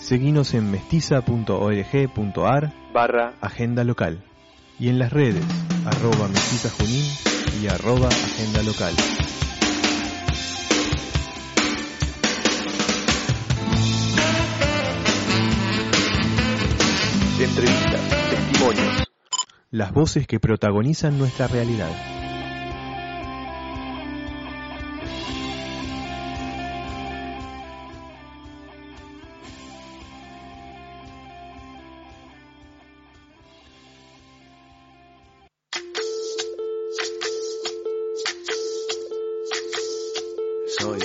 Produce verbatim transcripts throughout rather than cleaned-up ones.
Seguinos en mestiza.org.ar barra agenda local y en las redes arroba mestiza junín y arroba agenda local. Entrevistas, testimonios, las voces que protagonizan nuestra realidad. Soy,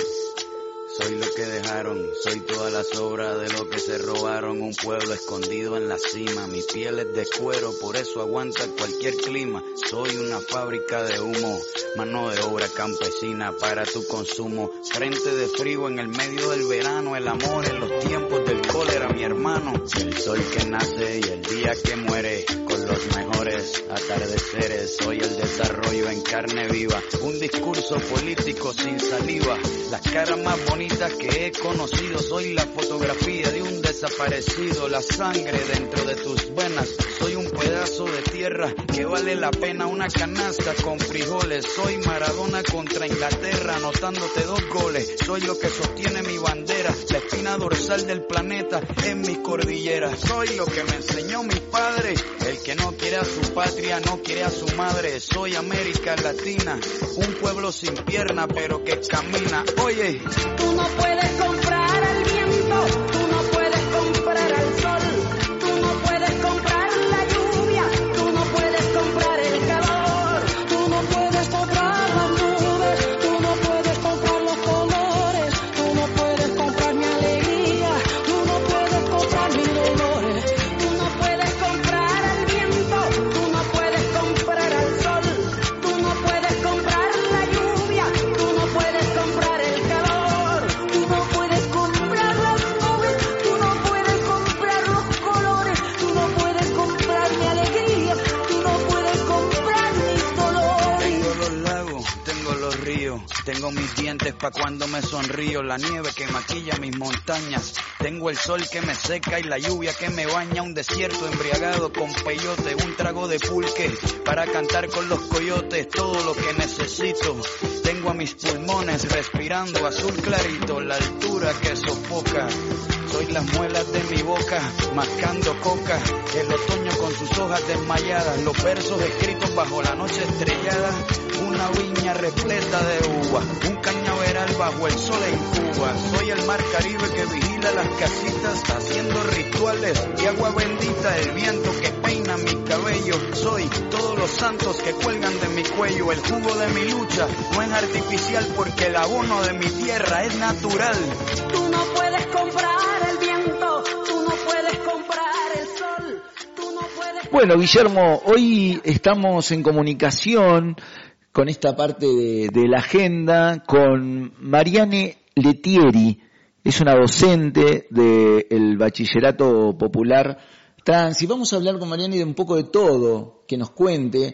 soy lo que dejaron, soy toda la sobra de lo que se robaron, un pueblo escondido en la cima, mi piel es de cuero, por eso aguanta cualquier clima, soy una fábrica de humo, mano de obra campesina para tu consumo, frente de frío en el medio del verano, el amor en los tiempos del cólera, mi hermano, el sol que nace y el día que muere, con los mejores atardeceres, soy el desarrollo en carne viva, un discurso político sin saliva, las caras más bonitas que he conocido, soy la fotografía de un desaparecido, la sangre dentro de tus venas, soy un pedazo de tierra que vale la pena una canasta con frijoles, soy Maradona contra Inglaterra anotándote dos goles, soy lo que sostiene mi bandera, la espina dorsal del planeta en mis cordilleras, soy lo que me enseñó mi padre, el que no quiere a su patria no quiere a su madre, soy América Latina, un pueblo sin pierna pero que camina, oye, tú no puedes comprar al viento, tú no puedes comprar al sol, tú no puedes comprar la lluvia, tú no puedes comprar el calor, tú no puedes comprar las nubes, tú no puedes comprar los colores, tú no puedes comprar mi alegría, tú no puedes comprar mis dolores, tú no puedes comprar al viento, tú no puedes comprar al sol, tú no puedes comprar la lluvia, tú no puedes comprar el calor, tú no puedes comprar las nubes, tú no puedes comprar los colores, tú no puedes comprar mi alegría, tú no puedes comprar mis dolores. tengo los lagos, tengo los ríos, tengo mis dientes pa' cuando me sonrío, la nieve que maquilla mis montañas, tengo el sol que me seca y la lluvia que me baña, un desierto embriagado con peyote, un trago de pulque para cantar con los coyotes, todo lo que necesito, tengo a mis pulmones respirando azul clarito, la altura que sofoca, soy las muelas de mi boca, mascando coca, el otoño con sus hojas desmayadas, los versos escritos bajo la noche estrellada, una viña repleta de uva, un cañaveral bajo el sol en Cuba, soy el mar Caribe que vigila las casitas, haciendo rituales y agua bendita, el viento que peina mi cabello, soy todos los santos que cuelgan de mi cuello, el jugo de mi lucha no es artificial porque el abono de mi tierra es natural. Tú no puedes comprar el viento, tú no puedes comprar el sol, tú no puedes... Bueno, Guillermo, hoy estamos en comunicación con esta parte de, de la agenda con Mariane Lettieri, es una docente del Bachillerato Popular Trans, y vamos a hablar con Mariane de un poco de todo, que nos cuente,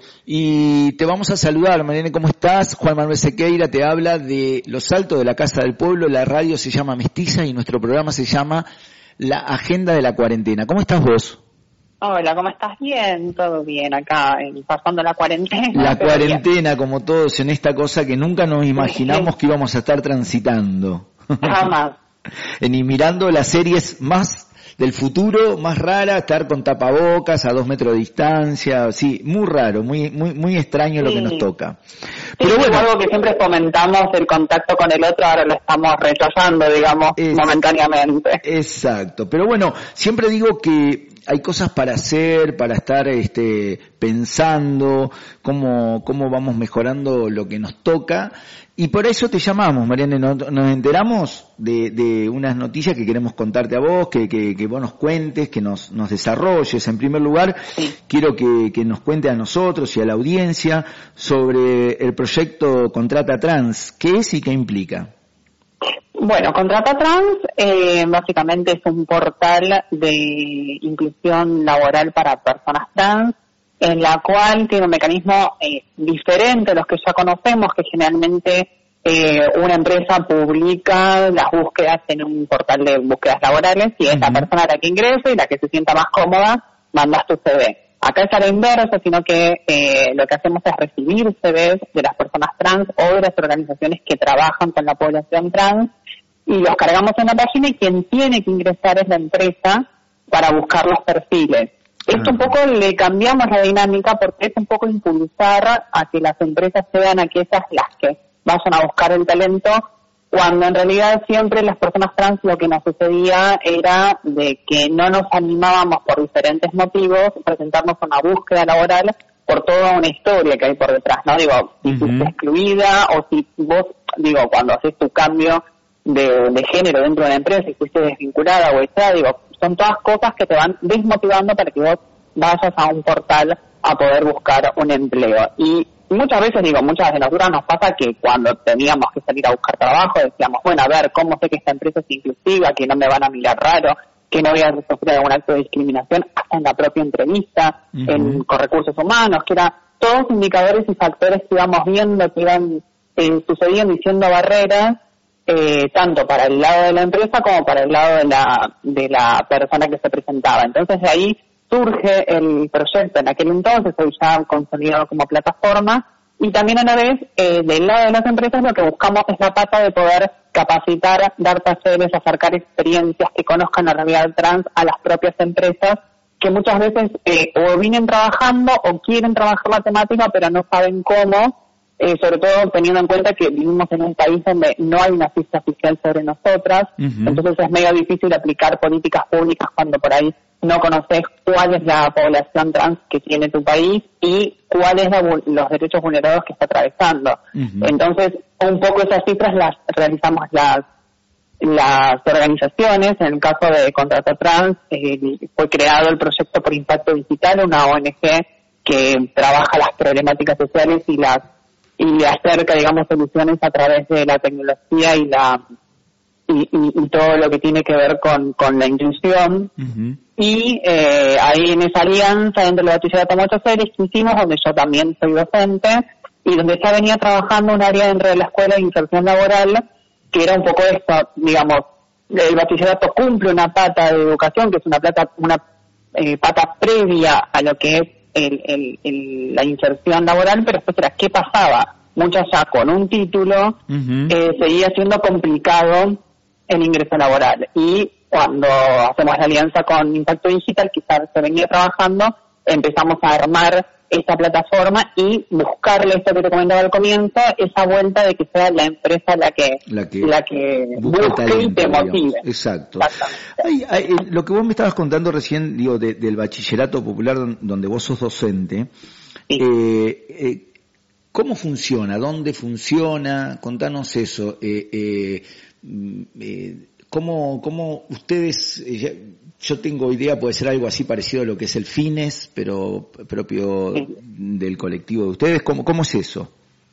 y te vamos a saludar. Mariane, ¿cómo estás? Juan Manuel Sequeira te habla de Los Altos de la Casa del Pueblo, la radio se llama Mestiza y nuestro programa se llama La Agenda de la Cuarentena. ¿Cómo estás vos? Hola, ¿cómo estás? Bien, todo bien acá, pasando la cuarentena. La cuarentena, bien, como todos en esta cosa que nunca nos imaginamos sí. que íbamos a estar transitando. Jamás. Ni mirando las series más del futuro, más rara, estar con tapabocas a dos metros de distancia, sí, muy raro, muy muy muy extraño sí. lo que nos toca. Pero sí, bueno, algo que siempre comentamos, el contacto con el otro, ahora lo estamos rechazando, digamos, es, momentáneamente. Exacto, pero bueno, siempre digo que hay cosas para hacer, para estar este pensando cómo cómo vamos mejorando lo que nos toca. Y por eso te llamamos, Mariane, nos, nos enteramos de, de unas noticias que queremos contarte a vos, que, que, que vos nos cuentes, que nos, nos desarrolles. En primer lugar, sí. quiero que, que nos cuente a nosotros y a la audiencia sobre el proyecto Contrata Trans. ¿Qué es y qué implica? Bueno, Contrata Trans eh, básicamente es un portal de inclusión laboral para personas trans, en la cual tiene un mecanismo eh, diferente a los que ya conocemos, que generalmente eh, una empresa publica las búsquedas en un portal de búsquedas laborales y esa uh-huh. persona es la que ingresa y la que se sienta más cómoda, mandas tu C V. Acá es a la inversa, sino que eh, lo que hacemos es recibir C Vs de las personas trans o de las organizaciones que trabajan con la población trans y los cargamos en la página y quien tiene que ingresar es la empresa para buscar los perfiles. Esto un poco le cambiamos la dinámica porque es un poco impulsar a que las empresas sean aquellas las que vayan a buscar el talento, cuando en realidad siempre las personas trans lo que nos sucedía era de que no nos animábamos por diferentes motivos a presentarnos a una búsqueda laboral por toda una historia que hay por detrás, ¿no? Digo, si uh-huh. fuiste excluida o si vos, digo, cuando haces tu cambio de, de género dentro de la empresa y fuiste desvinculada o echada, digo, son todas cosas que te van desmotivando para que vos vayas a un portal a poder buscar un empleo. Y muchas veces, digo, muchas de nosotras nos pasa que cuando teníamos que salir a buscar trabajo decíamos, bueno, a ver, ¿cómo sé que esta empresa es inclusiva, que no me van a mirar raro, que no voy a sufrir algún acto de discriminación hasta en la propia entrevista, uh-huh. en, con recursos humanos, que eran todos indicadores y factores que íbamos viendo, que iban eh, sucediendo y siendo barreras, eh, tanto para el lado de la empresa como para el lado de la, de la persona que se presentaba. Entonces de ahí surge el proyecto en aquel entonces, hoy ya consolidado como plataforma, y también a la vez, eh, del lado de las empresas lo que buscamos es la pata de poder capacitar, dar talleres, acercar experiencias que conozcan la realidad trans a las propias empresas, que muchas veces eh, o vienen trabajando o quieren trabajar la temática, pero no saben cómo, eh, sobre todo teniendo en cuenta que vivimos en un país donde no hay una ficha oficial sobre nosotras, uh-huh. entonces es medio difícil aplicar políticas públicas cuando por ahí no conoces cuál es la población trans que tiene tu país y cuáles son los derechos vulnerados que está atravesando. Uh-huh. Entonces, un poco esas cifras las realizamos las las organizaciones. En el caso de Contrata Trans, eh, fue creado el proyecto por Impacto Digital, una O N G que trabaja las problemáticas sociales y las y acerca, digamos, soluciones a través de la tecnología y la y, y, y todo lo que tiene que ver con, con la inclusión. Uh-huh. Y eh, ahí en esa alianza entre el bachillerato Mochoseres que hicimos, donde yo también soy docente, y donde ya venía trabajando un área dentro de la escuela de inserción laboral, que era un poco esto, digamos, el bachillerato cumple una pata de educación, que es una plata, una eh, pata previa a lo que es el, el, el, la inserción laboral, pero después era qué pasaba. Muchas ya con un título, uh-huh. eh, seguía siendo complicado el ingreso laboral. Y cuando hacemos la alianza con Impacto Digital, quizás se venía trabajando, empezamos a armar esta plataforma y buscarle esto que te comentaba al comienzo, esa vuelta de que sea la empresa la que la que, la que busque talento, y te motive. Digamos. Exacto. Ay, ay, lo que vos me estabas contando recién, digo, de, del bachillerato popular donde vos sos docente, sí. eh, eh, ¿cómo funciona? ¿Dónde funciona? Contanos eso. Eh, eh, eh, ¿Cómo, cómo ustedes, yo tengo idea, puede ser algo así parecido a lo que es el Fines, pero propio sí. del colectivo de ustedes? ¿Cómo, cómo es eso?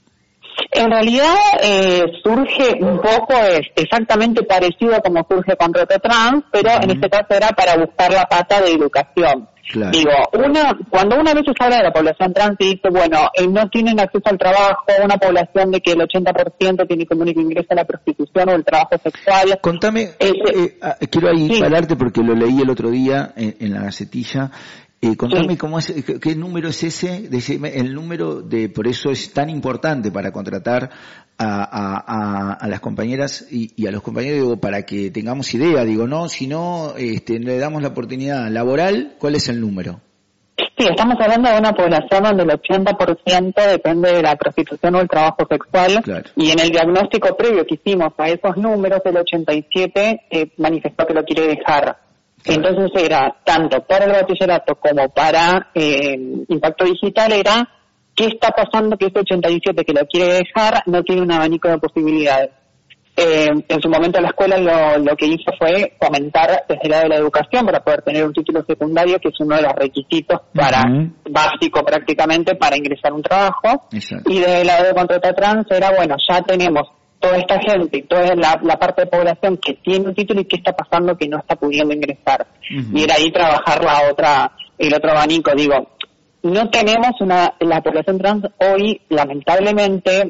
En realidad eh, surge un poco, es exactamente parecido a como surge Contrata Trans, pero uh-huh. en este caso era para buscar la pata de educación. Claro. Digo, una, cuando una vez se habla de la población trans y dice, bueno, eh, no tienen acceso al trabajo, una población de que el ochenta por ciento tiene como único ingreso a la prostitución o el trabajo sexual. Contame, eh, eh, quiero ahí sí. pararte porque lo leí el otro día en, en la Gacetilla. Eh, contame sí. cómo es, qué, qué número es ese, decime, el número de, por eso es tan importante para contratar a, a, a, a las compañeras y, y a los compañeros, digo, para que tengamos idea, digo, no, si no, este, le damos la oportunidad laboral, ¿cuál es el número? Sí, estamos hablando de una población donde el ochenta por ciento depende de la prostitución o el trabajo sexual, claro. y en el diagnóstico previo que hicimos a esos números, el ochenta y siete por ciento eh, manifestó que lo quiere dejar. Claro. Entonces era, tanto para el bachillerato como para eh, Impacto Digital, era qué está pasando que ese ochenta y siete que lo quiere dejar no tiene un abanico de posibilidades. Eh, en su momento la escuela lo, lo que hizo fue fomentar desde el lado de la educación para poder tener un título secundario, que es uno de los requisitos para uh-huh. básico prácticamente para ingresar a un trabajo. Exacto. Y desde el lado de Contrata Trans era, bueno, ya tenemos toda esta gente y toda la, la parte de población que tiene un título y qué está pasando que no está pudiendo ingresar. Uh-huh. Y era ahí trabajar la otra, el otro abanico. Digo, no tenemos una, la población trans hoy, lamentablemente,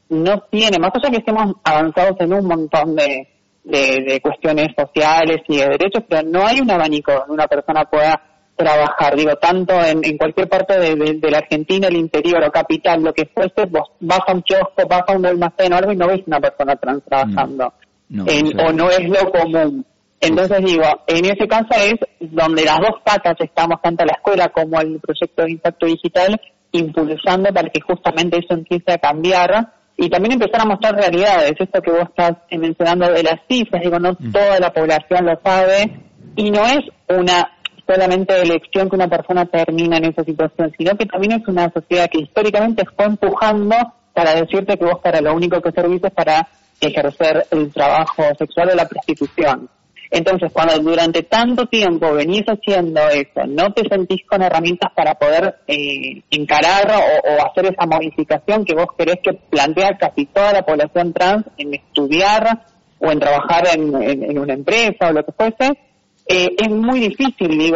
no tiene, más allá que estemos avanzados en un montón de, de, de cuestiones sociales y de derechos, pero no hay un abanico donde una persona pueda trabajar, digo, tanto en, en cualquier parte de, de, de la Argentina, el interior o capital, lo que fuese, vos vas a un kiosco, vas a un almacén o algo y no ves una persona trans trabajando, no, no, en, no, o no es lo común. Entonces digo, en ese caso es donde las dos patas estamos, tanto la escuela como el proyecto de impacto digital, impulsando para que justamente eso empiece a cambiar y también empezar a mostrar realidades. Esto que vos estás mencionando de las cifras, digo, no mm. toda la población lo sabe y no es una solamente elección que una persona termina en esa situación, sino que también es una sociedad que históricamente fue empujando para decirte que vos para lo único que servís es para ejercer el trabajo sexual o la prostitución. Entonces, cuando durante tanto tiempo venís haciendo eso, no te sentís con herramientas para poder eh, encarar o, o hacer esa modificación que vos querés que plantea casi toda la población trans en estudiar o en trabajar en, en, en una empresa o lo que fuese, eh, es muy difícil, digo,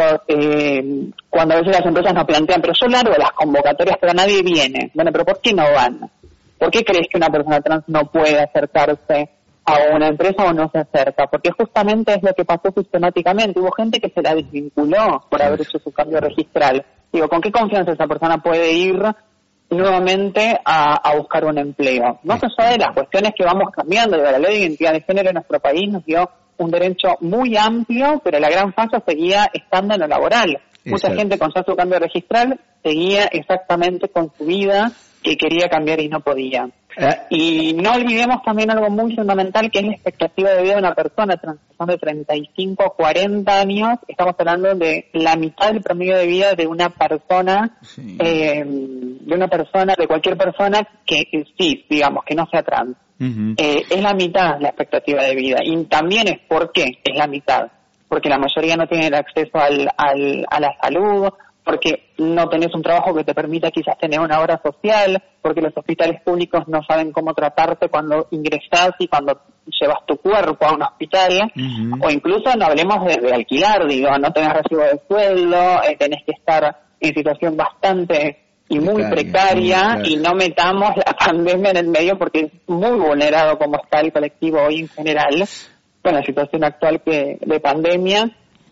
eh, cuando a veces las empresas nos plantean, pero yo largo las convocatorias, pero nadie viene. Bueno, pero ¿por qué no van? ¿Por qué crees que una persona trans no puede acercarse a una empresa o no se acerca? Porque justamente es lo que pasó sistemáticamente. Hubo gente que se la desvinculó por haber hecho su cambio registral. Digo, ¿con qué confianza esa persona puede ir nuevamente a, a buscar un empleo? Más allá de las cuestiones que vamos cambiando, de la ley de identidad de género en nuestro país nos dio un derecho muy amplio, pero la gran falla seguía estando en lo laboral. Exacto. Mucha gente con ya su cambio registral seguía exactamente con su vida que quería cambiar y no podía. ¿Eh? Y no olvidemos también algo muy fundamental, que es la expectativa de vida de una persona trans de treinta y cinco a cuarenta años. Estamos hablando de la mitad del promedio de vida de una persona, sí. eh, de una persona, de cualquier persona que sí, digamos, que no sea trans. Uh-huh. Eh, es la mitad la expectativa de vida. Y también es por qué es la mitad. Porque la mayoría no tiene el acceso al, al, a la salud, porque no tenés un trabajo que te permita quizás tener una obra social, porque los hospitales públicos no saben cómo tratarte cuando ingresás y cuando llevas tu cuerpo a un hospital, uh-huh. o incluso no hablemos de, de alquilar, digo, no tenés recibo de sueldo, eh, tenés que estar en situación bastante y muy precaria, precaria y no metamos la pandemia en el medio porque es muy vulnerado como está el colectivo hoy en general, con la situación actual que de pandemia.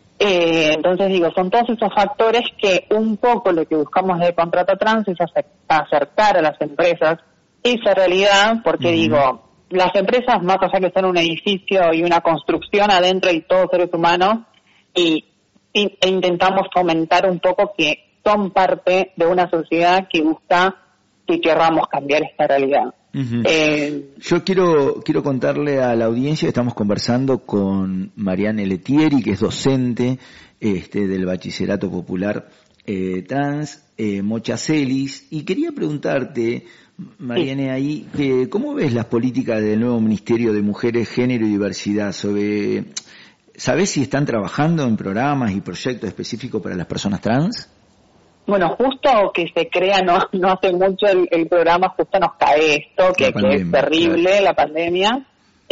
Eh, entonces digo, son todos esos factores que un poco lo que buscamos de Contrata Trans es acercar a las empresas esa realidad, porque uh-huh. digo, las empresas más allá que son un edificio y una construcción adentro y todos seres humanos, y, y e intentamos fomentar un poco que son parte de una sociedad que busca que querramos cambiar esta realidad. Uh-huh. Eh, Yo quiero quiero contarle a la audiencia que estamos conversando con Mariane Letieri, que es docente este, del Bachillerato Popular eh, Trans, eh, Mochacelis, y quería preguntarte, Mariane, sí. ahí, que, ¿cómo ves las políticas del nuevo Ministerio de Mujeres, Género y Diversidad? Sobre, ¿sabés si están trabajando en programas y proyectos específicos para las personas trans? Bueno, justo que se crea no no hace mucho el, el programa, justo nos cae esto, que, pandemia, que es terrible, claro. la pandemia,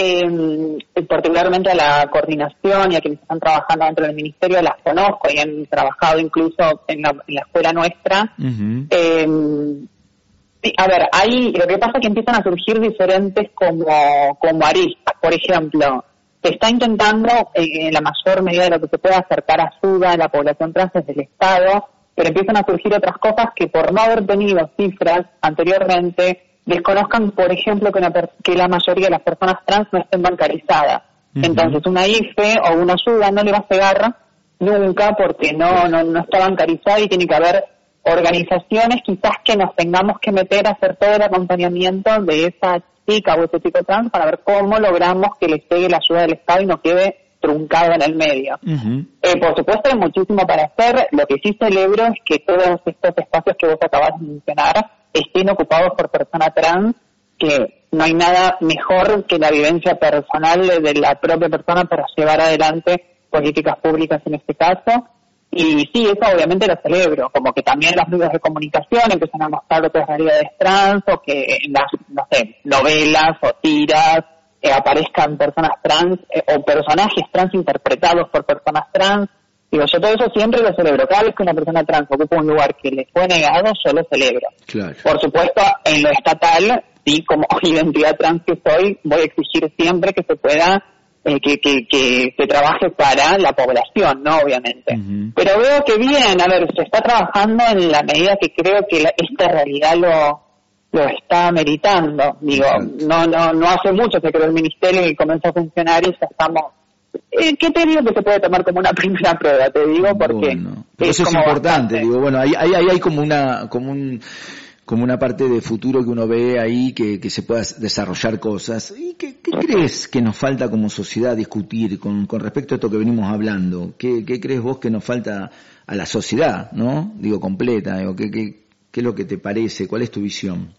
eh, particularmente a la coordinación y a quienes están trabajando dentro del ministerio, las conozco y han trabajado incluso en la, en la escuela nuestra. Uh-huh. Eh, sí, a ver, ahí lo que pasa es que empiezan a surgir diferentes como, como aristas. Por ejemplo, se está intentando eh, en la mayor medida de lo que se pueda acercar ayuda a la población trans desde el Estado, pero empiezan a surgir otras cosas que por no haber tenido cifras anteriormente desconozcan, por ejemplo, que, una per- que la mayoría de las personas trans no estén bancarizadas. Uh-huh. Entonces, una I F E o una ayuda no le va a llegar nunca porque no, no, no está bancarizada y tiene que haber organizaciones quizás que nos tengamos que meter a hacer todo el acompañamiento de esa chica o ese chico trans para ver cómo logramos que le llegue la ayuda del Estado y no quede truncado en el medio. Uh-huh. Eh, por supuesto hay muchísimo para hacer. Lo que sí celebro es que todos estos espacios que vos acabas de mencionar estén ocupados por personas trans, que no hay nada mejor que la vivencia personal de la propia persona para llevar adelante políticas públicas en este caso. Y sí, eso obviamente lo celebro, como que también los medios de comunicación empiezan a mostrar otras realidades trans, o que en las, no sé, novelas o tiras Eh, aparezcan personas trans eh, o personajes trans interpretados por personas trans. Digo, yo todo eso siempre lo celebro. Cada vez que una persona trans ocupa un lugar que le fue negado, yo lo celebro. Claro. Por supuesto, en lo estatal, sí, como identidad trans que soy, voy a exigir siempre que se pueda, eh, que, que, que se trabaje para la población, ¿no? Obviamente. Uh-huh. Pero veo que bien, a ver, se está trabajando en la medida que creo que la, esta realidad lo, lo está meritando. Digo, uh-huh. no, no, no hace mucho que creó el ministerio y comenzó a funcionar y ya estamos. Eh, ¿Qué te digo que se puede tomar como una primera prueba? Te digo porque bueno, eso es importante. Bastante. Digo, bueno, ahí, ahí, ahí hay como una, como un, como una parte de futuro que uno ve ahí que, que se pueda desarrollar cosas. ¿Y qué, qué crees que nos falta como sociedad discutir con, con respecto a esto que venimos hablando? ¿Qué, qué crees vos que nos falta a la sociedad, no? Digo, completa. Digo, ¿qué, qué, qué es lo que te parece? ¿Cuál es tu visión?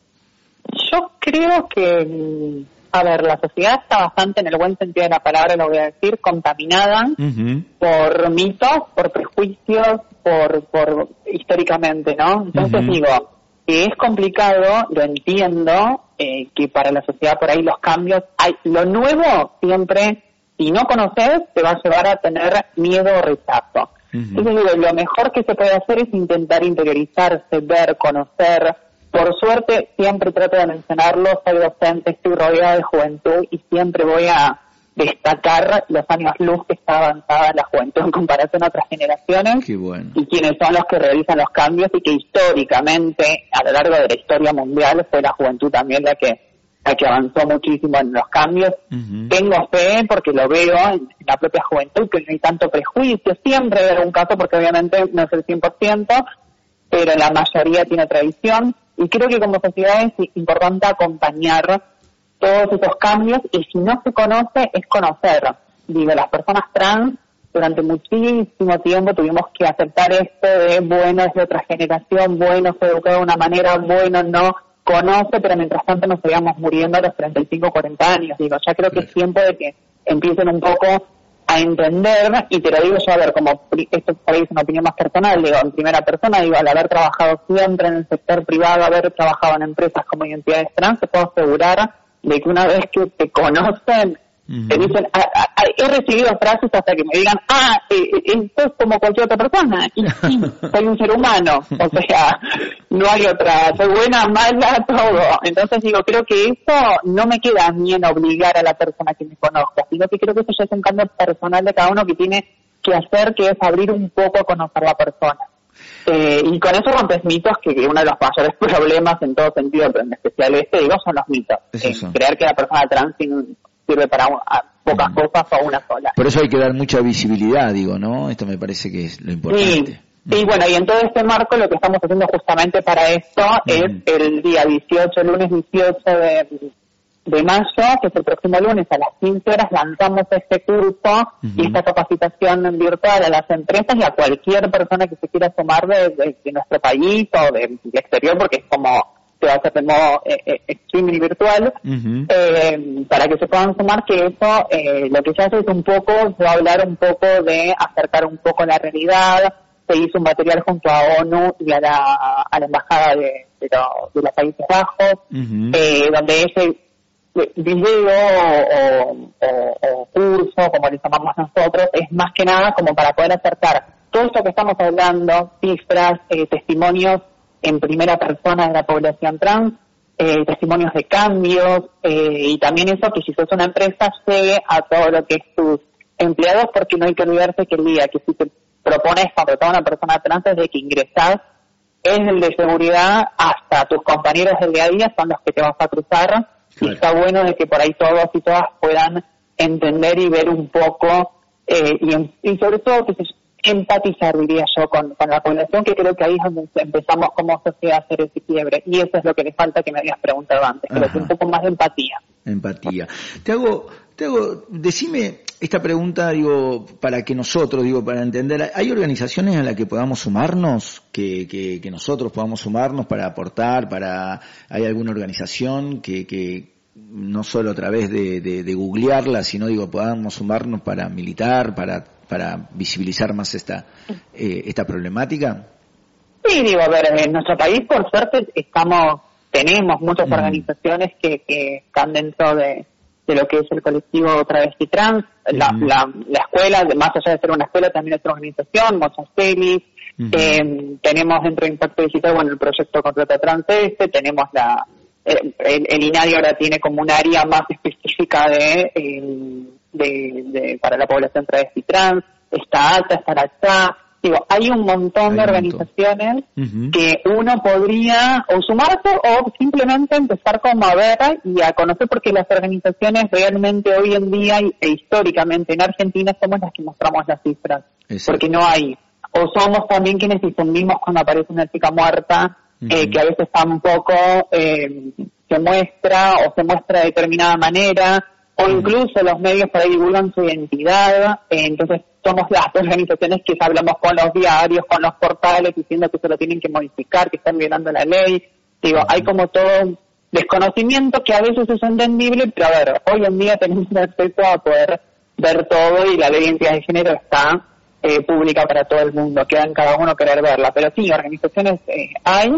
Yo creo que, a ver, la sociedad está bastante, en el buen sentido de la palabra, lo voy a decir, contaminada uh-huh. por mitos, por prejuicios, por, por históricamente, ¿no? Entonces uh-huh. digo, que es complicado, lo entiendo, eh, que para la sociedad por ahí los cambios, hay lo nuevo siempre, si no conoces, te va a llevar a tener miedo o rechazo. Uh-huh. Entonces digo, lo mejor que se puede hacer es intentar interiorizarse, ver, conocer. Por suerte, siempre trato de mencionarlo, soy docente, estoy rodeada de juventud y siempre voy a destacar los años luz que está avanzada la juventud en comparación a otras generaciones. Qué bueno. Y quienes son los que realizan los cambios y que históricamente, a lo largo de la historia mundial, fue la juventud también la que la que avanzó muchísimo en los cambios. Uh-huh. Tengo fe porque lo veo en la propia juventud, que no hay tanto prejuicio, siempre hay algún caso porque obviamente no es el cien por ciento, pero la mayoría tiene tradición. Y creo que como sociedad es importante acompañar todos esos cambios y si no se conoce, es conocer. Digo, las personas trans durante muchísimo tiempo tuvimos que aceptar esto de, bueno, es de otra generación, bueno, fue educado de una manera, bueno, no conoce, pero mientras tanto nos seguíamos muriendo a los treinta y cinco, cuarenta años. Digo, ya creo que es tiempo de que empiecen un poco a entender, y te lo digo yo, a ver, como esto por ahí es una opinión más personal, digo, en primera persona, digo, al haber trabajado siempre en el sector privado, haber trabajado en empresas como identidades trans, te puedo asegurar de que una vez que te conocen, uh-huh. te dicen, ah, ah, he recibido frases hasta que me digan, ah, eh, esto es como cualquier otra persona, y sí, soy un ser humano, o sea, no hay otra, soy buena, mala, todo. Entonces digo, creo que eso no me queda a mí en obligar a la persona que me conozca, sino que creo que eso ya es un cambio personal de cada uno que tiene que hacer, que es abrir un poco a conocer a la persona. Eh, y con eso rompes mitos, que, que uno de los mayores problemas en todo sentido, pero en especial este, digo, son los mitos. Eh, creer que la persona trans sirve para un, a pocas mm. cosas o una sola. Por eso hay que dar mucha visibilidad, digo, ¿no? Esto me parece que es lo importante. Sí. Y bueno, y en todo este marco lo que estamos haciendo justamente para esto mm. es el día dieciocho, lunes dieciocho de, de mayo, que es el próximo lunes a las quince horas, lanzamos este curso uh-huh. y esta capacitación virtual a las empresas y a cualquier persona que se quiera sumar de, de, de nuestro país o del de exterior, porque es como se va a hacer de modo eh, streaming virtual, uh-huh. eh, para que se puedan sumar, que eso eh, lo que se hace es un poco, se va a hablar un poco de acercar un poco la realidad. Se hizo un material junto a ONU y a la, a la Embajada de, de, lo, de los Países Bajos, uh-huh. eh, donde ese video o, o, o curso, como le llamamos nosotros, es más que nada como para poder acercar todo esto que estamos hablando, cifras, eh, testimonios en primera persona de la población trans, eh, testimonios de cambios, eh, y también eso que si sos una empresa llegue a todo lo que es tus empleados, porque no hay que olvidarse que el día que si te propones contratar a una persona trans desde que ingresás, es el de seguridad hasta tus compañeros del día a día son los que te vas a cruzar, claro. Y está bueno de que por ahí todos y todas puedan entender y ver un poco, eh, y, y sobre todo que se empatizar, diría yo, con, con la población, que creo que ahí es donde empezamos como sociedad a hacer ese quiebre, y eso es lo que le falta que me habías preguntado antes, creo que un poco más de empatía. Empatía. Te hago, te hago, decime esta pregunta, digo, para que nosotros, digo, para entender, ¿hay organizaciones a las que podamos sumarnos, que, que, que nosotros podamos sumarnos para aportar, para, hay alguna organización que, que no solo a través de, de, de googlearla, sino, digo, podamos sumarnos para militar, para para visibilizar más esta eh, esta problemática? Sí, digo, a ver, en nuestro país, por suerte, estamos tenemos muchas mm. organizaciones que, que están dentro de, de lo que es el colectivo travesti trans, uh-huh. la, la, la escuela, más allá de ser una escuela, también es una organización, Mozastelis, uh-huh. eh, tenemos dentro de Impacto Digital, bueno, el proyecto Contrata Trans este, tenemos la, eh, el, el INADI ahora tiene como un área más específica de, eh, de, de para la población travesti trans, está ATA, está ATA. Digo, hay un montón hay de organizaciones uh-huh. que uno podría o sumarse o simplemente empezar como a ver y a conocer, porque las organizaciones realmente hoy en día e históricamente en Argentina somos las que mostramos las cifras. Exacto. Porque no hay. O somos también quienes difundimos cuando aparece una chica muerta, uh-huh. eh, que a veces tampoco eh, se muestra o se muestra de determinada manera, o incluso los medios por ahí divulgan su identidad, eh, entonces somos las organizaciones que hablamos con los diarios, con los portales, diciendo que se lo tienen que modificar, que están violando la ley. Digo, hay como todo un desconocimiento que a veces es entendible, pero a ver, hoy en día tenemos acceso a poder ver todo y la ley de identidad de género está eh, pública para todo el mundo, queda en cada uno querer verla. Pero sí, organizaciones eh, hay,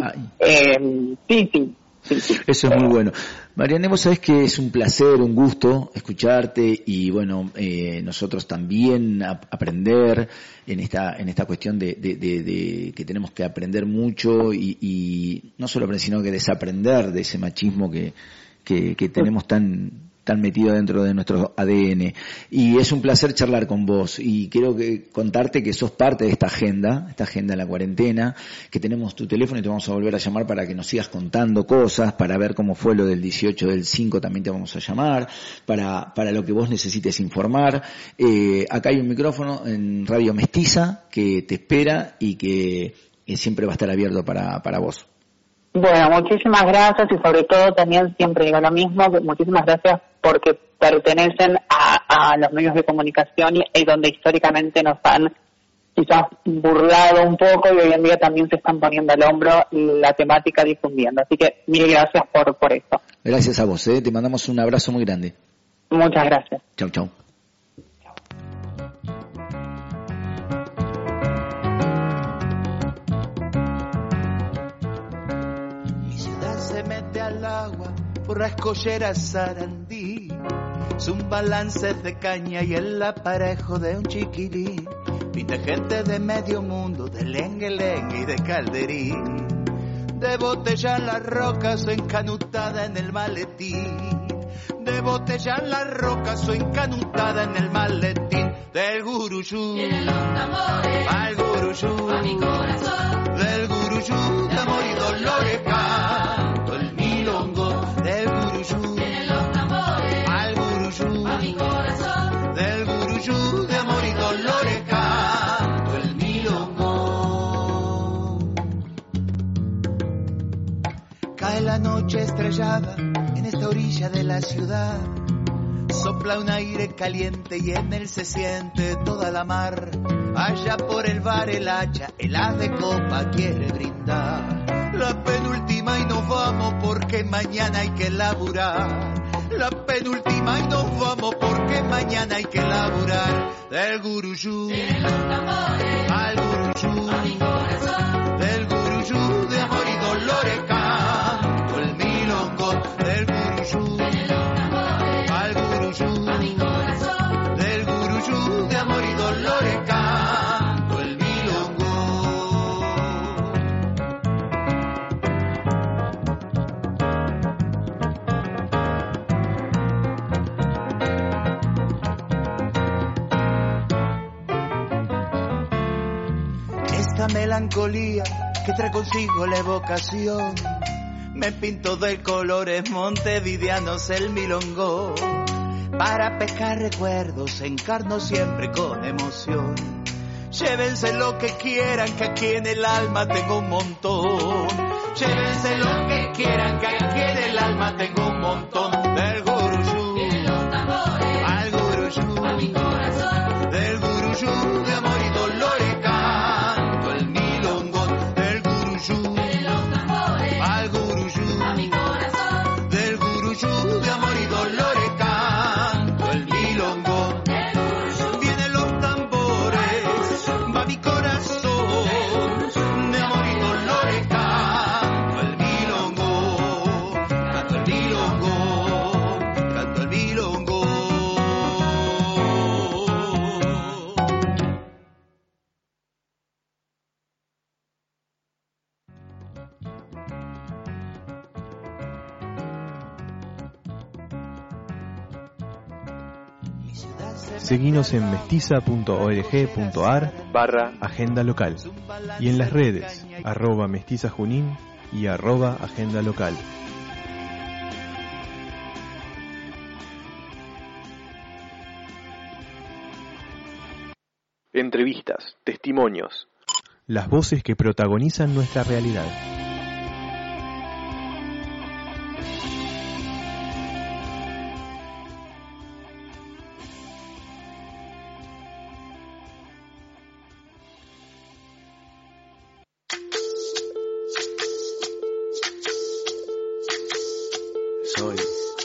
eh, sí, sí. Sí, sí. Eso es muy bueno. Mariane, vos sabés que es un placer, un gusto escucharte y bueno, eh, nosotros también a, aprender en esta en esta cuestión de, de, de, de que tenemos que aprender mucho y, y no solo aprender, sino que desaprender de ese machismo que, que, que tenemos tan tan metido dentro de nuestro A D N. Y es un placer charlar con vos y quiero que contarte que sos parte de esta agenda, esta agenda en la cuarentena, que tenemos tu teléfono y te vamos a volver a llamar para que nos sigas contando cosas, para ver cómo fue lo del dieciocho del cinco también te vamos a llamar, para para lo que vos necesites informar. Eh, acá hay un micrófono en Radio Mestiza que te espera y que, que siempre va a estar abierto para para vos. Bueno, muchísimas gracias y sobre todo también siempre digo lo mismo, muchísimas gracias porque pertenecen a, a los medios de comunicación y, y donde históricamente nos han quizás burlado un poco y hoy en día también se están poniendo al hombro la temática difundiendo. Así que mil gracias por, por eso. Gracias a vos, ¿eh? Te mandamos un abrazo muy grande. Muchas gracias. Chau, chau. Se mete al agua por la escollera Sarandí, son balances de caña y el aparejo de un chiquilín, pinta gente de medio mundo, de lengue-lengue y de calderí, de botella en las rocas o encanutada en el maletín, de botella en las rocas o encanutada en el maletín, del guruyú, al guruyú, a mi corazón, del guruyú de amor y dolores canto el milongo, del guruyú, al guruyú, a mi corazón, del guruyú de amor y dolores canto el milongo. Cae la noche estrellada en esta orilla de la ciudad, sopla un aire caliente y en él se siente toda la mar. Allá por el bar el hacha, el haz de copa quiere brindar. La penúltima y nos vamos porque mañana hay que laburar. La penúltima y nos vamos porque mañana hay que laburar. Del guruyú, al guruyú, a mi corazón, del guruyú de amor y dolores canto el milongo, del guruyú, al guruyú, a mi corazón, del guruyú de amor y dolores canto el milongo. Esta melancolía que trae consigo la evocación, me pinto de colores montevideanos el milongo. Para pescar recuerdos encarno siempre con emoción. Llévense lo que quieran, que aquí en el alma tengo un montón. Llévense lo que quieran, que aquí en el alma tengo un montón. Del guruyú, al guruyú, a mi corazón, del guruyú de amor y dolores canto el milongo. Del guruyú, al guruyú, a mi corazón, del guruyú de amor y dolores canto el milongo. Vienen los tambores, va mi corazón, de amor y dolores canto el milongo, canto el milongo, canto Seguinos en mestiza punto org punto ar barra agenda local y en las redes arroba mestiza junín y arroba agenda local. Entrevistas, testimonios. Las voces que protagonizan nuestra realidad. Soy,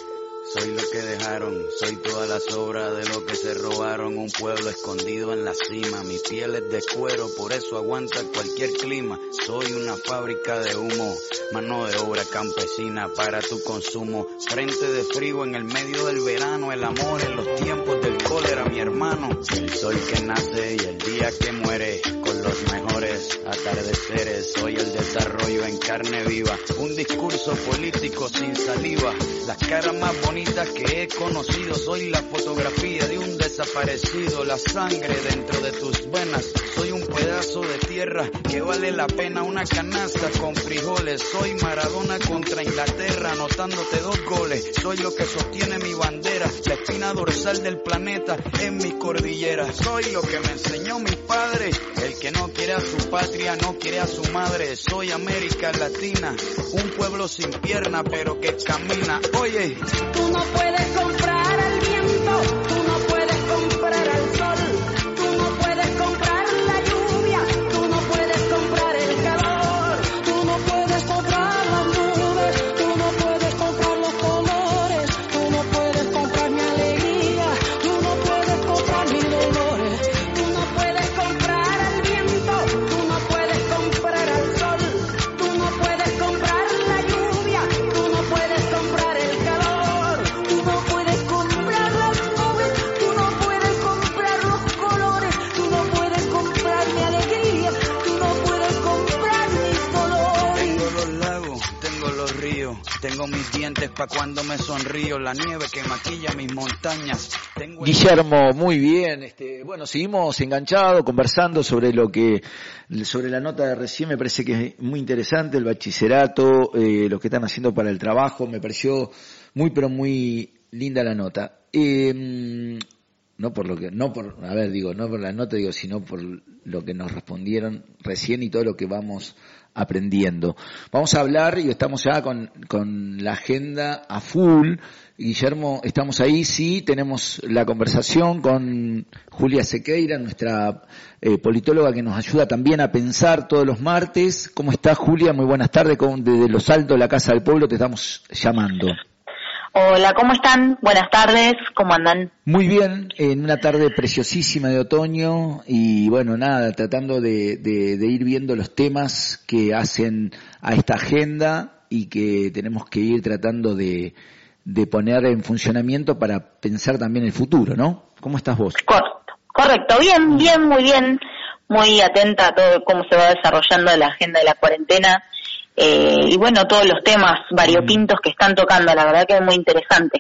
soy lo que dejaron, soy toda la sobra de lo que se robaron, un pueblo escondido en la cima, mi piel es de cuero, por eso aguanta cualquier clima, soy una fábrica de humo, mano de obra campesina para tu consumo, frente de frío en el medio del verano, el amor en los tiempos del cólera, mi hermano, el sol que nace y el día que muere, con los mejores atardeceres, soy el desarrollo en carne viva, un discurso político sin saliva, las caras más bonitas que he conocido, soy la fotografía de un desaparecido, la sangre dentro de tus venas, soy un pedazo de tierra que vale la pena una canasta con frijoles, soy Maradona contra Inglaterra, anotándote dos goles, soy lo que sostiene mi bandera, la espina dorsal del planeta en mi cordillera, soy lo que me enseñó mi padre, el que no quiere a su patria, no quiere a su madre, soy América Latina, un pueblo sin pierna pero que camina, oye. Tú no puedes comprar al viento, tú no puedes comprar al sol, tú no puedes comprar la lluvia, tú no puedes comprar el calor, tú no puedes comprar las nubes, tú no puedes comprar los colores, tú no puedes comprar mi alegría, tú no puedes comprar mis dolores, tú no puedes comprar al viento, tú no puedes comprar al sol, tú no puedes comprar la lluvia, tú no puedes comprar el calor, tú no puedes comprar las nubes, tú no puedes comprar los colores, tú no puedes comprar mi alegría, tú no puedes comprar mis dolores. Tengo los lagos, tengo los ríos, tengo mis dientes pa' cuando me sonrío, la nieve que maquilla mis montañas. Tengo el- Guillermo, muy bien. Este, bueno, seguimos enganchados, conversando sobre lo que, sobre la nota de recién. Me parece que es muy interesante el bachillerato, eh, lo que están haciendo para el trabajo. Me pareció muy, pero muy linda la nota. Eh, no por lo que, no por, a ver, digo, no por la nota, digo, sino por lo que nos respondieron recién y todo lo que vamos aprendiendo. Vamos a hablar, y estamos ya con, con la agenda a full. Guillermo, estamos ahí, sí, tenemos la conversación con Julia Sequeira, nuestra eh, politóloga que nos ayuda también a pensar todos los martes. ¿Cómo estás, Julia? Muy buenas tardes, con, desde Los Altos de la Casa del Pueblo te estamos llamando. Hola, ¿cómo están? Buenas tardes, ¿cómo andan? Muy bien, en una tarde preciosísima de otoño y bueno, nada, tratando de, de, de ir viendo los temas que hacen a esta agenda y que tenemos que ir tratando de, de poner en funcionamiento para pensar también el futuro, ¿no? ¿Cómo estás vos? Correcto, correcto, bien, bien, muy bien, muy atenta a todo cómo se va desarrollando la agenda de la cuarentena. Eh, y bueno, todos los temas variopintos que están tocando, la verdad que es muy interesante.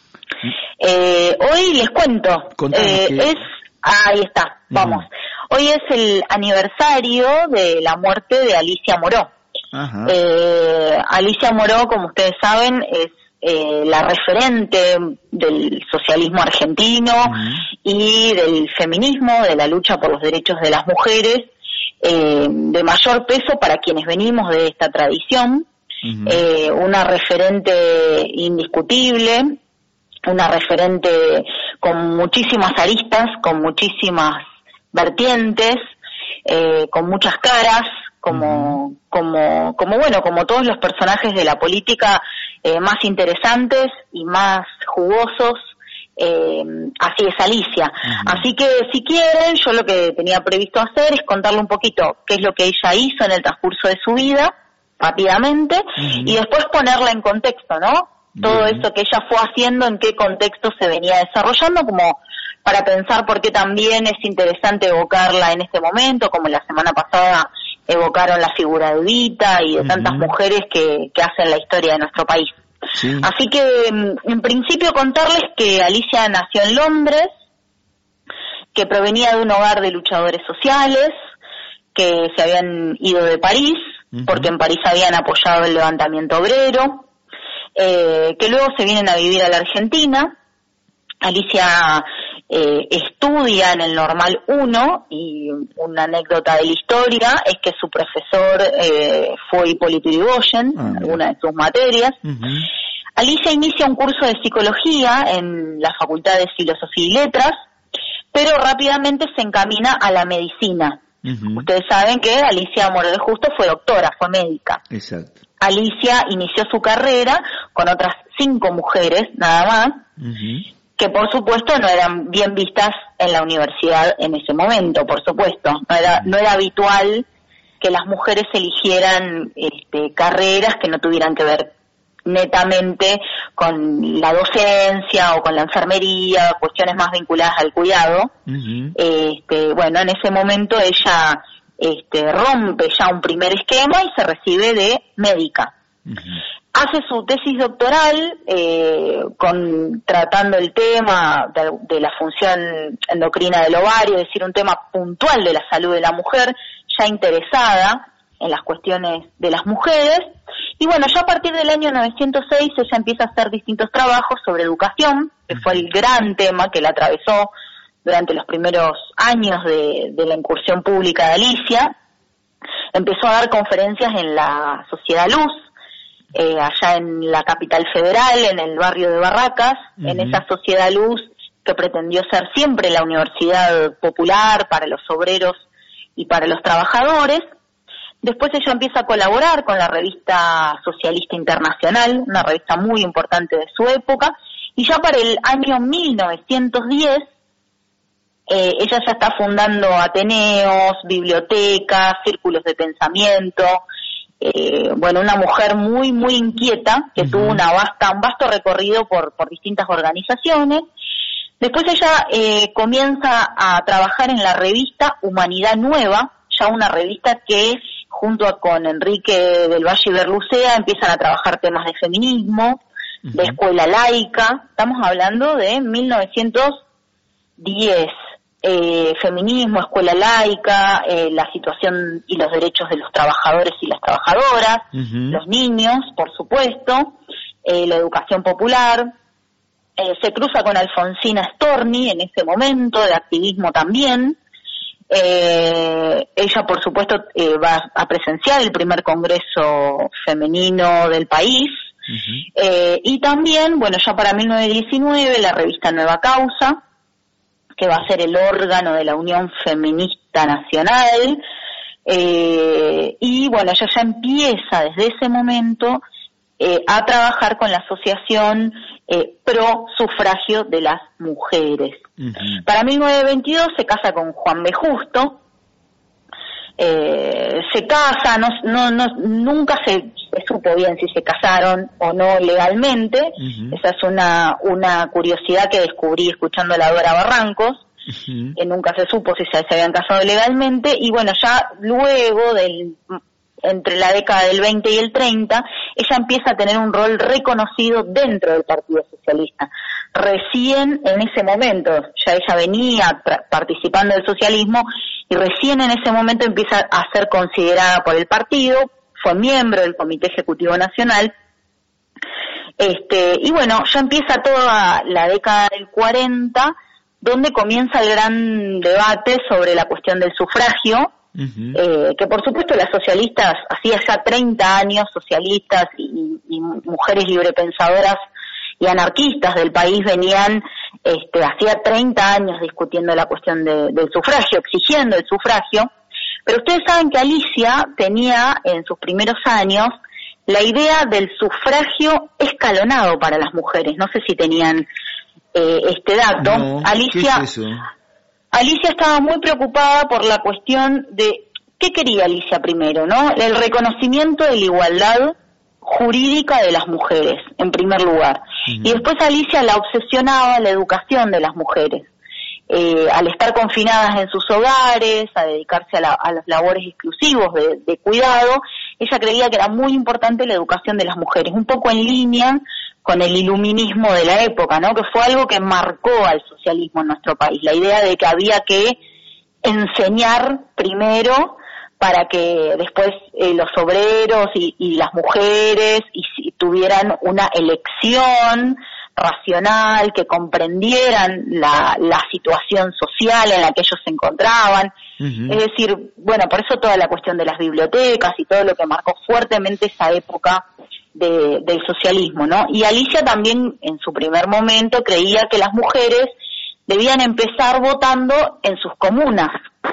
Eh, hoy les cuento, eh, que... es, ahí está, vamos. Uh-huh. Hoy es el aniversario de la muerte de Alicia Moró. Uh-huh. Eh, Alicia Moró, como ustedes saben, es eh, la referente del socialismo argentino uh-huh. y del feminismo, de la lucha por los derechos de las mujeres. Eh, de mayor peso para quienes venimos de esta tradición, uh-huh. eh, una referente indiscutible, una referente con muchísimas aristas, con muchísimas vertientes, eh, con muchas caras, como, uh-huh. como, como bueno, como todos los personajes de la política eh, más interesantes y más jugosos. Eh, así es Alicia. Uh-huh. Así que si quieren, yo lo que tenía previsto hacer es contarle un poquito qué es lo que ella hizo en el transcurso de su vida, rápidamente, uh-huh. y después ponerla en contexto, ¿no? Todo uh-huh. eso que ella fue haciendo, en qué contexto se venía desarrollando, como para pensar por qué también es interesante evocarla en este momento, como la semana pasada evocaron la figura de Evita y de uh-huh. tantas mujeres que, que hacen la historia de nuestro país. Sí. Así que, en principio, contarles que Alicia nació en Londres, que provenía de un hogar de luchadores sociales que se habían ido de París, uh-huh. porque en París habían apoyado el levantamiento obrero, eh, que luego se vienen a vivir a la Argentina. Alicia eh, estudia en el Normal uno, y una anécdota de la historia es que su profesor eh, fue Hipólito Yrigoyen, uh-huh. en alguna de sus materias. Uh-huh. Alicia inicia un curso de psicología en la Facultad de Filosofía y Letras, pero rápidamente se encamina a la medicina. Uh-huh. Ustedes saben que Alicia Moró de Justo fue doctora, fue médica. Exacto. Alicia inició su carrera con otras cinco mujeres, nada más, uh-huh. que por supuesto no eran bien vistas en la universidad en ese momento, por supuesto. No era, no era habitual que las mujeres eligieran este, carreras que no tuvieran que ver netamente con la docencia o con la enfermería, cuestiones más vinculadas al cuidado. Uh-huh. Este, bueno, en ese momento ella este, rompe ya un primer esquema y se recibe de médica. Uh-huh. Hace su tesis doctoral eh, con tratando el tema de, de la función endocrina del ovario, es decir, un tema puntual de la salud de la mujer, ya interesada en las cuestiones de las mujeres. Y bueno, ya a partir del año novecientos seis ella empieza a hacer distintos trabajos sobre educación, que fue el gran tema que la atravesó durante los primeros años de, de la incursión pública de Alicia. Empezó a dar conferencias en la Sociedad Luz, eh, allá en la capital federal, en el barrio de Barracas, uh-huh. en esa Sociedad Luz que pretendió ser siempre la universidad popular para los obreros y para los trabajadores. Después ella empieza a colaborar con la revista Socialista Internacional, una revista muy importante de su época, y ya para el año mil novecientos diez eh, ella ya está fundando ateneos, bibliotecas, círculos de pensamiento, eh, bueno, una mujer muy, muy inquieta, que uh-huh. tuvo una vasta, un vasto recorrido por, por distintas organizaciones. Después ella eh, comienza a trabajar en la revista Humanidad Nueva, ya una revista que junto a, con Enrique del Valle y Berlucea empiezan a trabajar temas de feminismo, uh-huh. de escuela laica. Estamos hablando de mil novecientos diez. Eh, feminismo, escuela laica, eh, la situación y los derechos de los trabajadores y las trabajadoras, uh-huh. los niños, por supuesto, eh, la educación popular. Eh, se cruza con Alfonsina Storni en ese momento, de activismo también. Eh, ella, por supuesto, eh, va a presenciar el primer congreso femenino del país. Uh-huh. Eh, y también, bueno, ya para mil novecientos diecinueve, la revista Nueva Causa, que va a ser el órgano de la Unión Feminista Nacional. Eh, y bueno, ella ya empieza desde ese momento eh, a trabajar con la asociación eh, pro sufragio de las mujeres. Uh-huh. Para mil novecientos veintidós se casa con Juan B. Justo, eh, se casa, no, no, no, nunca se, se supo bien si se casaron o no legalmente. Uh-huh. Esa es una, una curiosidad que descubrí escuchando a la Dora Barrancos. Uh-huh. Eh, nunca se supo si se, se habían casado legalmente, y bueno, ya luego del entre la década del veinte y el treinta, ella empieza a tener un rol reconocido dentro del Partido Socialista. Recién en ese momento, ya ella venía tra- participando del socialismo, y recién en ese momento empieza a ser considerada por el partido, fue miembro del Comité Ejecutivo Nacional, este y bueno, ya empieza toda la década del cuarenta, donde comienza el gran debate sobre la cuestión del sufragio. Uh-huh. Eh, que por supuesto las socialistas, hacía ya treinta años, socialistas y, y mujeres librepensadoras y anarquistas del país venían, este, hacía treinta años discutiendo la cuestión de, del sufragio, exigiendo el sufragio, pero ustedes saben que Alicia tenía en sus primeros años la idea del sufragio escalonado para las mujeres. No sé si tenían eh, este dato. No, Alicia... ¿qué es eso? Alicia estaba muy preocupada por la cuestión de qué quería Alicia primero, ¿no? El reconocimiento de la igualdad jurídica de las mujeres, en primer lugar. Uh-huh. Y después Alicia la obsesionaba la educación de las mujeres. Eh, al estar confinadas en sus hogares, a dedicarse a, la, a los labores exclusivos de, de cuidado, ella creía que era muy importante la educación de las mujeres, un poco en línea con el iluminismo de la época, ¿no? Que fue algo que marcó al socialismo en nuestro país, la idea de que había que enseñar primero para que después eh, los obreros y, y las mujeres y, y tuvieran una elección racional, que comprendieran la, la situación social en la que ellos se encontraban. Uh-huh. Es decir, bueno, por eso toda la cuestión de las bibliotecas y todo lo que marcó fuertemente esa época de, del socialismo, ¿no? Y Alicia también en su primer momento creía que las mujeres debían empezar votando en sus comunas,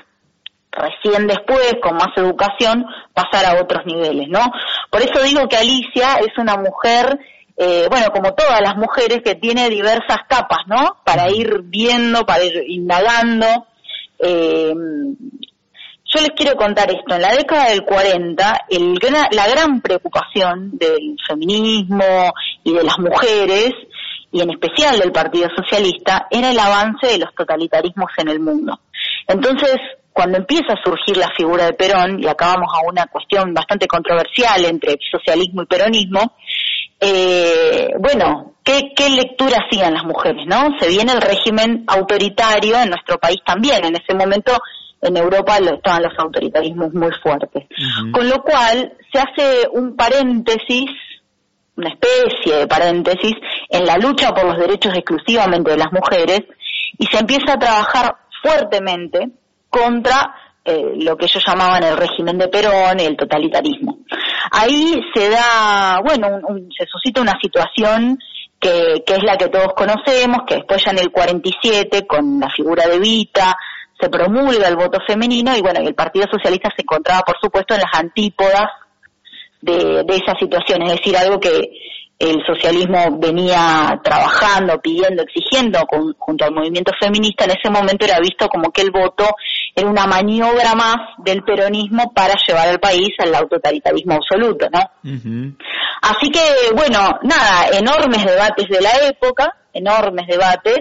recién después, con más educación, pasar a otros niveles, ¿no? Por eso digo que Alicia es una mujer, eh, bueno, como todas las mujeres, que tiene diversas capas, ¿no? Para ir viendo, para ir indagando. Eh, yo les quiero contar esto. En la década del cuarenta, el, la gran preocupación del feminismo y de las mujeres, y en especial del Partido Socialista, era el avance de los totalitarismos en el mundo. Entonces, cuando empieza a surgir la figura de Perón, y acá vamos a una cuestión bastante controversial entre socialismo y peronismo, eh, bueno, ¿qué, qué lectura hacían las mujeres, no? Se viene el régimen autoritario en nuestro país también. En ese momento en Europa estaban los autoritarismos muy fuertes. Uh-huh. Con lo cual se hace un paréntesis, una especie de paréntesis, en la lucha por los derechos exclusivamente de las mujeres, y se empieza a trabajar fuertemente contra eh, lo que ellos llamaban el régimen de Perón y el totalitarismo. Ahí se da, bueno, un, un, se suscita una situación que, que es la que todos conocemos, que después ya en el cuarenta y siete, con la figura de Evita, se promulga el voto femenino, y bueno, el Partido Socialista se encontraba, por supuesto, en las antípodas de, de esa situación, es decir, algo que el socialismo venía trabajando, pidiendo, exigiendo con, junto al movimiento feminista. En ese momento era visto como que el voto era una maniobra más del peronismo para llevar al país al autoritarismo absoluto, ¿no? Uh-huh. Así que, bueno, nada, enormes debates de la época, enormes debates.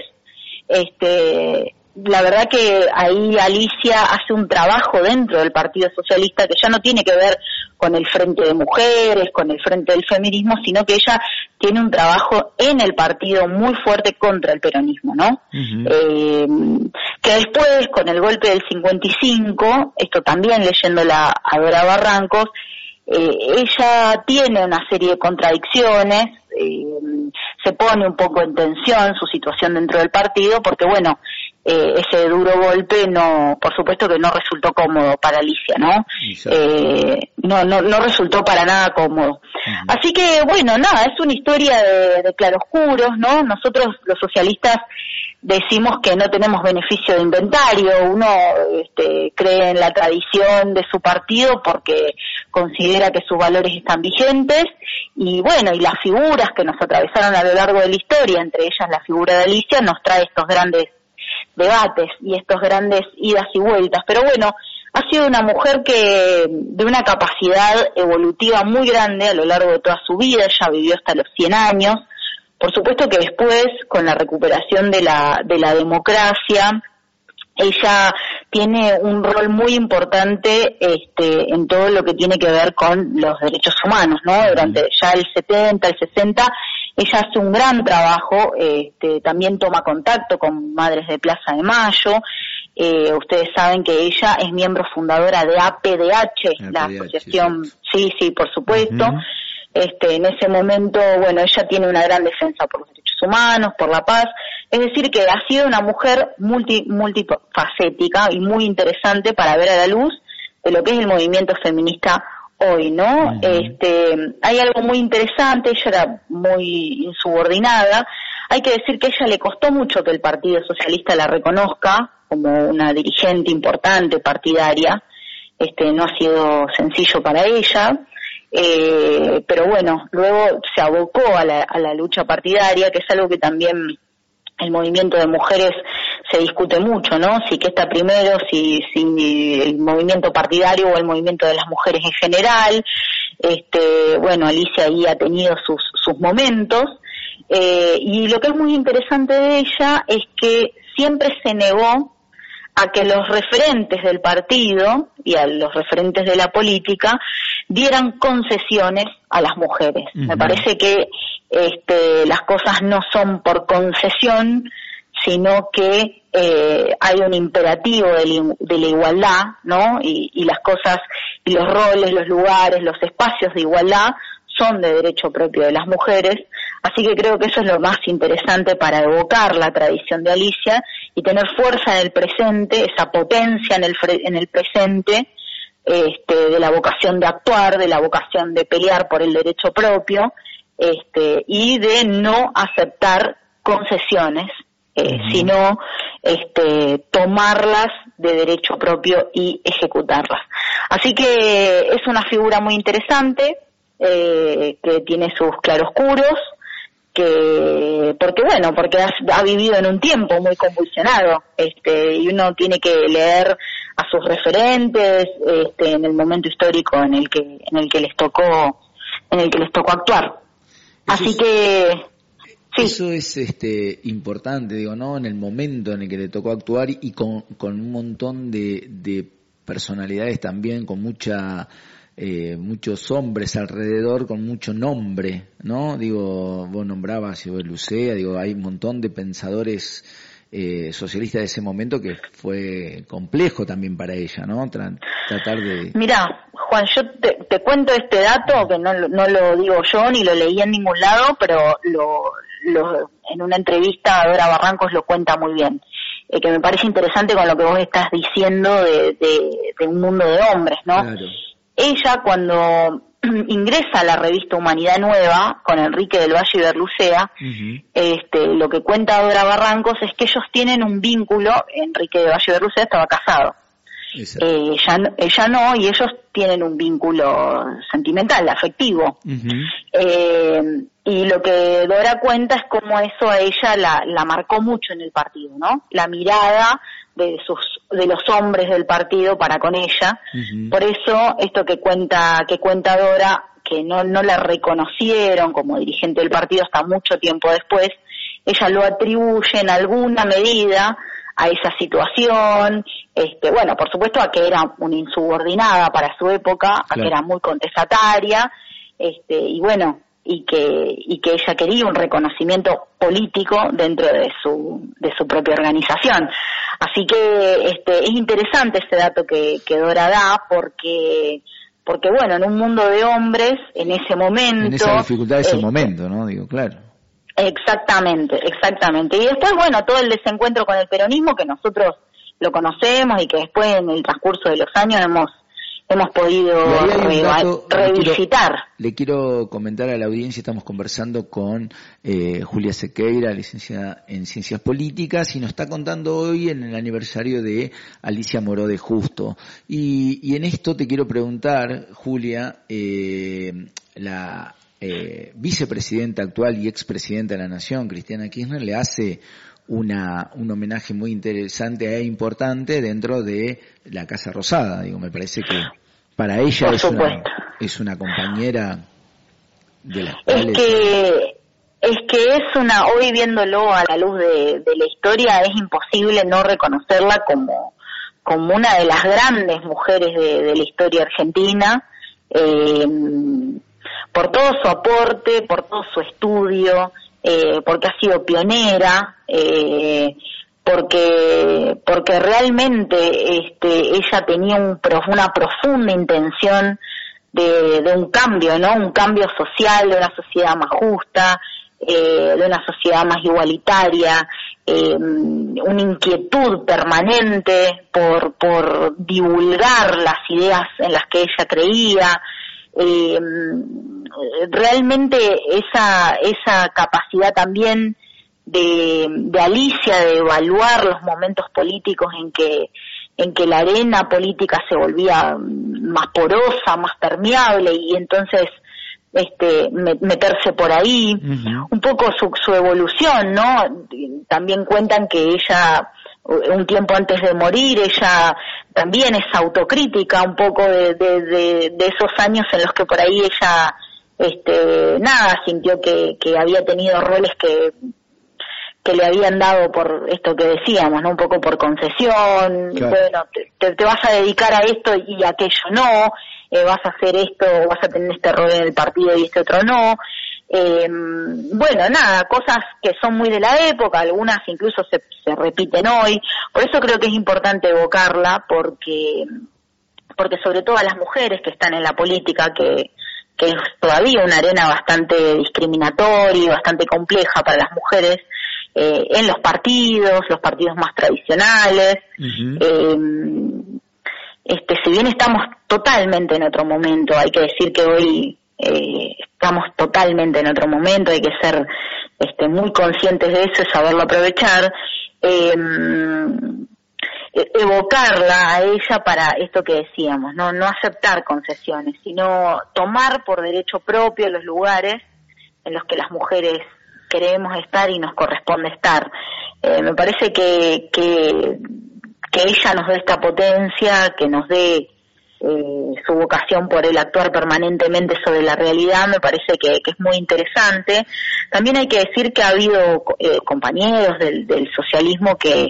Este, la verdad que ahí Alicia hace un trabajo dentro del Partido Socialista que ya no tiene que ver con el Frente de Mujeres, con el Frente del Feminismo, sino que ella tiene un trabajo en el partido muy fuerte contra el peronismo, ¿no? Uh-huh. Eh, que después, con el golpe del cincuenta y cinco, esto también leyéndola a Dora Barrancos, eh, ella tiene una serie de contradicciones, eh, se pone un poco en tensión su situación dentro del partido, porque bueno, Eh, ese duro golpe no, por supuesto que no resultó cómodo para Alicia, ¿no? Eh, no, no, no resultó para nada cómodo. Uh-huh. Así que bueno, nada, es una historia de, de claroscuros, ¿no? Nosotros los socialistas decimos que no tenemos beneficio de inventario, uno este, cree en la tradición de su partido porque considera que sus valores están vigentes, y bueno, y las figuras que nos atravesaron a lo largo de la historia, entre ellas la figura de Alicia, nos trae estos grandes debates y estos grandes idas y vueltas. Pero bueno, ha sido una mujer que de una capacidad evolutiva muy grande a lo largo de toda su vida. Ella vivió hasta los cien años. Por supuesto que después, con la recuperación de la de la democracia, ella tiene un rol muy importante este, en todo lo que tiene que ver con los derechos humanos, ¿no? Durante ya el setenta, el sesenta, ella hace un gran trabajo, este, también toma contacto con Madres de Plaza de Mayo. Eh, ustedes saben que ella es miembro fundadora de A P D H, la asociación, sí, sí, por supuesto. Uh-huh. Este, en ese momento, bueno, ella tiene una gran defensa por los derechos humanos, por la paz. Es decir, que ha sido una mujer multi, multifacética y muy interesante para ver a la luz de lo que es el movimiento feminista hoy, ¿no? Uh-huh. Este, hay algo muy interesante, ella era muy insubordinada. Hay que decir que a ella le costó mucho que el Partido Socialista la reconozca como una dirigente importante, partidaria. Este, no ha sido sencillo para ella. Eh, pero bueno, luego se abocó a la, a la lucha partidaria, que es algo que también el movimiento de mujeres se discute mucho, ¿no? Si que está primero, si, si el movimiento partidario o el movimiento de las mujeres en general. Este, bueno, Alicia ahí ha tenido sus, sus momentos, eh, y lo que es muy interesante de ella es que siempre se negó a que los referentes del partido y a los referentes de la política dieran concesiones a las mujeres. Uh-huh. Me parece que este, las cosas no son por concesión, sino que eh, hay un imperativo de la, de la igualdad, ¿no? Y, y las cosas, y los roles, los lugares, los espacios de igualdad son de derecho propio de las mujeres, así que creo que eso es lo más interesante para evocar la tradición de Alicia y tener fuerza en el presente, esa potencia en el, en el presente, este, de la vocación de actuar, de la vocación de pelear por el derecho propio, este, y de no aceptar concesiones, eh, uh-huh. sino este, tomarlas de derecho propio y ejecutarlas. Así que es una figura muy interesante, eh, que tiene sus claroscuros, que porque bueno, porque ha, ha vivido en un tiempo muy convulsionado, este, y uno tiene que leer a sus referentes, este, en el momento histórico en el que en el que les tocó en el que les tocó actuar. Así es, que sí. Eso es este importante, digo, ¿no? En el momento en el que le tocó actuar y con con un montón de de personalidades también, con mucha Eh, muchos hombres alrededor con mucho nombre, ¿no? Digo, vos nombrabas a Lucea, digo, hay un montón de pensadores eh, socialistas de ese momento que fue complejo también para ella, ¿no? Tra- tratar de... Mirá, Juan, yo te, te cuento este dato que no, no lo digo yo ni lo leí en ningún lado, pero lo, lo en una entrevista Dora Barrancos lo cuenta muy bien, eh, que me parece interesante con lo que vos estás diciendo de, de, de un mundo de hombres, ¿no? Claro. Ella, cuando ingresa a la revista Humanidad Nueva con Enrique del Valle y Berlucea, uh-huh. este, lo que cuenta Dora Barrancos es que ellos tienen un vínculo. Enrique del Valle y Berlucea estaba casado, eh, ella, ella no, y ellos tienen un vínculo sentimental, afectivo. Uh-huh. Eh, y lo que Dora cuenta es cómo eso a ella la, la marcó mucho en el partido, ¿no? La mirada de sus de los hombres del partido para con ella. Uh-huh. Por eso esto que cuenta que cuenta Dora, que no no la reconocieron como dirigente del partido hasta mucho tiempo después, ella lo atribuye en alguna medida a esa situación, este, bueno, por supuesto a que era una insubordinada para su época, claro. a que era muy contestataria, este, y bueno, y que y que ella quería un reconocimiento político dentro de su de su propia organización. Así que este es interesante ese dato que, que Dora da, porque porque bueno, en un mundo de hombres, en ese momento, en esa dificultad de ese este, momento, ¿no? Digo, claro. Exactamente, exactamente. Y después, bueno, todo el desencuentro con el peronismo, que nosotros lo conocemos y que después en el transcurso de los años hemos hemos podido dato, revisitar. Le quiero, le quiero comentar a la audiencia, estamos conversando con eh, Julia Sequeira, licenciada en Ciencias Políticas, y nos está contando hoy en el aniversario de Alicia Moró de Justo. Y, y en esto te quiero preguntar, Julia, eh, la eh, vicepresidenta actual y expresidenta de la Nación, Cristina Kirchner, le hace una un homenaje muy interesante e importante dentro de la Casa Rosada. Digo, me parece que para ella es una, es una compañera de las es cuales... que es que es una, hoy viéndolo a la luz de, de la historia, es imposible no reconocerla como como una de las grandes mujeres de, de la historia argentina, eh, por todo su aporte, por todo su estudio, Eh, porque ha sido pionera, eh, porque porque realmente este, ella tenía un, una profunda intención de, de un cambio, ¿no? Un cambio social, de una sociedad más justa, eh, de una sociedad más igualitaria, eh, una inquietud permanente por por divulgar las ideas en las que ella creía. Eh, realmente esa esa capacidad también de, de Alicia de evaluar los momentos políticos en que en que la arena política se volvía más porosa, más permeable, y entonces este meterse por ahí, uh-huh. un poco su, su evolución, ¿no? También cuentan que ella, un tiempo antes de morir, ella también es autocrítica un poco de, de, de, de esos años en los que por ahí ella, este, nada, sintió que, que había tenido roles que, que le habían dado por esto que decíamos, ¿no? Un poco por concesión, claro. Bueno, te, te vas a dedicar a esto y aquello no, eh, vas a hacer esto, vas a tener este rol en el partido y este otro no. Eh, bueno, nada, cosas que son muy de la época, algunas incluso se, se repiten hoy, por eso creo que es importante evocarla, porque porque sobre todo a las mujeres que están en la política, que, que es todavía una arena bastante discriminatoria y bastante compleja para las mujeres, eh, en los partidos, los partidos más tradicionales. Uh-huh. eh, este, si bien estamos totalmente en otro momento, hay que decir que hoy eh, estamos totalmente en otro momento, hay que ser este, muy conscientes de eso y saberlo aprovechar. Eh, evocarla a ella para esto que decíamos, no no aceptar concesiones, sino tomar por derecho propio los lugares en los que las mujeres queremos estar y nos corresponde estar. Eh, me parece que, que que ella nos dé esta potencia, que nos dé eh, su vocación por el actuar permanentemente sobre la realidad, me parece que, que es muy interesante. También hay que decir que ha habido eh, compañeros del, del socialismo que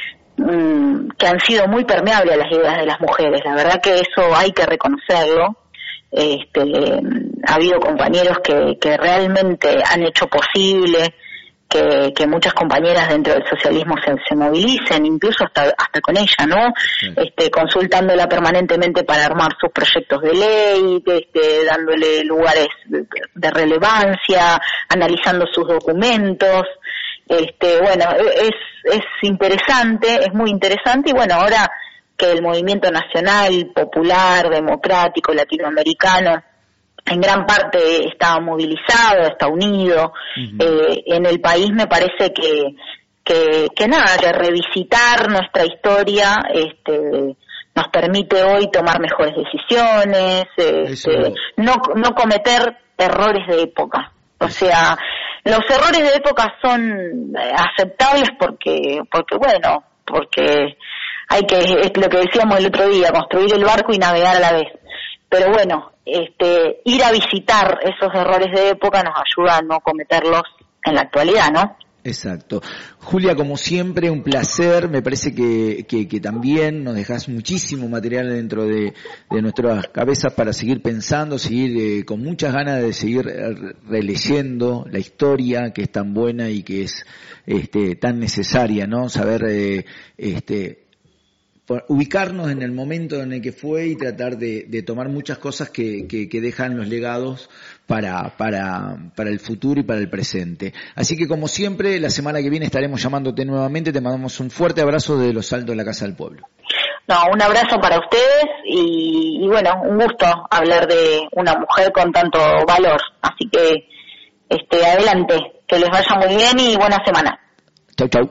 que han sido muy permeables a las ideas de las mujeres. La verdad que eso hay que reconocerlo. Este, ha habido compañeros que, que realmente han hecho posible que, que muchas compañeras dentro del socialismo se, se movilicen, incluso hasta hasta con ella, ¿no? Sí. Este, consultándola permanentemente para armar sus proyectos de ley, este, dándole lugares de, de relevancia, analizando sus documentos. Este, bueno, es, es interesante, es muy interesante, y bueno, ahora que el movimiento nacional, popular, democrático, latinoamericano, en gran parte está movilizado, está unido, uh-huh. eh, en el país me parece que, que, que nada, que revisitar nuestra historia, este, nos permite hoy tomar mejores decisiones, este, no, no cometer errores de época, o sea, los errores de época son aceptables porque, porque bueno, porque hay que, es lo que decíamos el otro día, construir el barco y navegar a la vez. Pero bueno, este, ir a visitar esos errores de época nos ayuda a no cometerlos en la actualidad, ¿no? Exacto. Julia, como siempre, un placer. Me parece que, que, que también nos dejas muchísimo material dentro de, de nuestras cabezas para seguir pensando, seguir eh, con muchas ganas de seguir releyendo la historia, que es tan buena y que es este, tan necesaria, ¿no? Saber eh, este, ubicarnos en el momento en el que fue y tratar de, de tomar muchas cosas que, que, que dejan los legados para, para, para el futuro y para el presente. Así que, como siempre, la semana que viene estaremos llamándote nuevamente. Te mandamos un fuerte abrazo desde los altos de la Casa del Pueblo. No, un abrazo para ustedes y, y bueno, un gusto hablar de una mujer con tanto valor. Así que, este, adelante, que les vaya muy bien y buena semana. Chau, chau.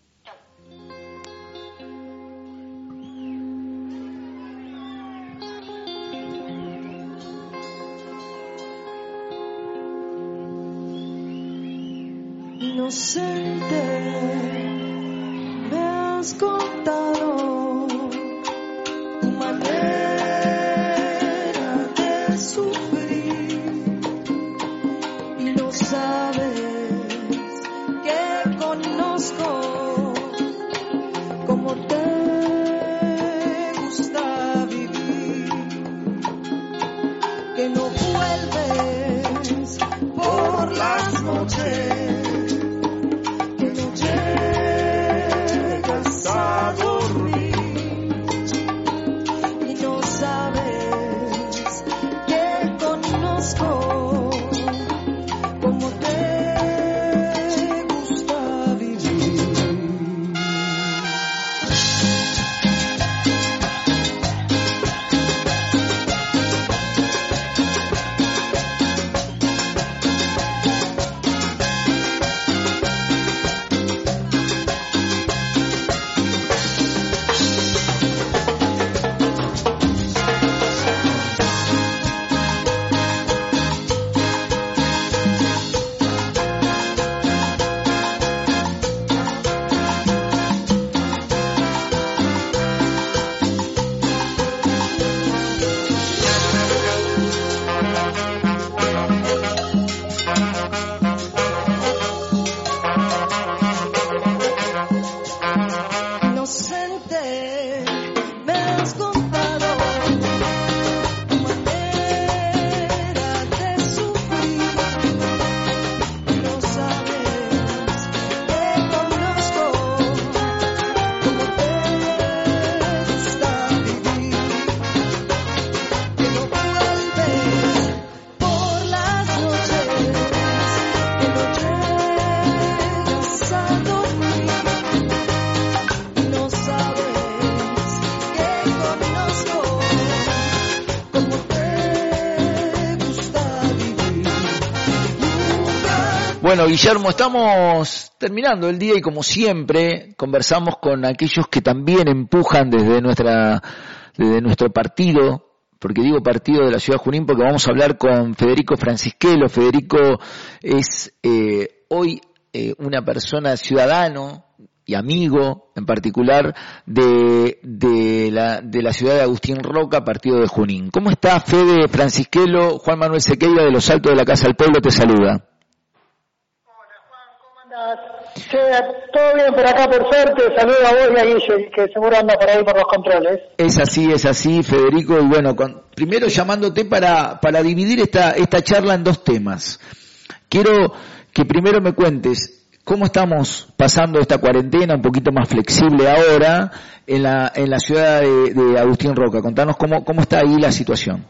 Inocente, me has contado tu manera de sufrir y no sabes que conozco cómo te gusta vivir, que no vuelves por las noches. A dormir y no sabes que conozco cómo te gusta vivir. Bueno, Guillermo, estamos terminando el día y como siempre conversamos con aquellos que también empujan desde nuestra desde nuestro partido, porque digo partido de la ciudad de Junín porque vamos a hablar con Federico Francisquelo. Federico es eh, hoy eh, una persona ciudadano y amigo en particular de, de, la, de la ciudad de Agustín Roca, partido de Junín. ¿Cómo está Fede Francisquelo? Juan Manuel Sequeira de Los Altos de la Casa del Pueblo te saluda. Hola Juan, ¿cómo andás? Sí, todo bien por acá por suerte, saludo a vos y a Guille, que seguro anda por ahí por los controles. Es así, es así, Federico, y bueno, con, primero llamándote para, para dividir esta, esta charla en dos temas. Quiero que primero me cuentes ¿cómo estamos pasando esta cuarentena un poquito más flexible ahora en la en la ciudad de, de Agustín Roca? Contanos cómo cómo está ahí la situación.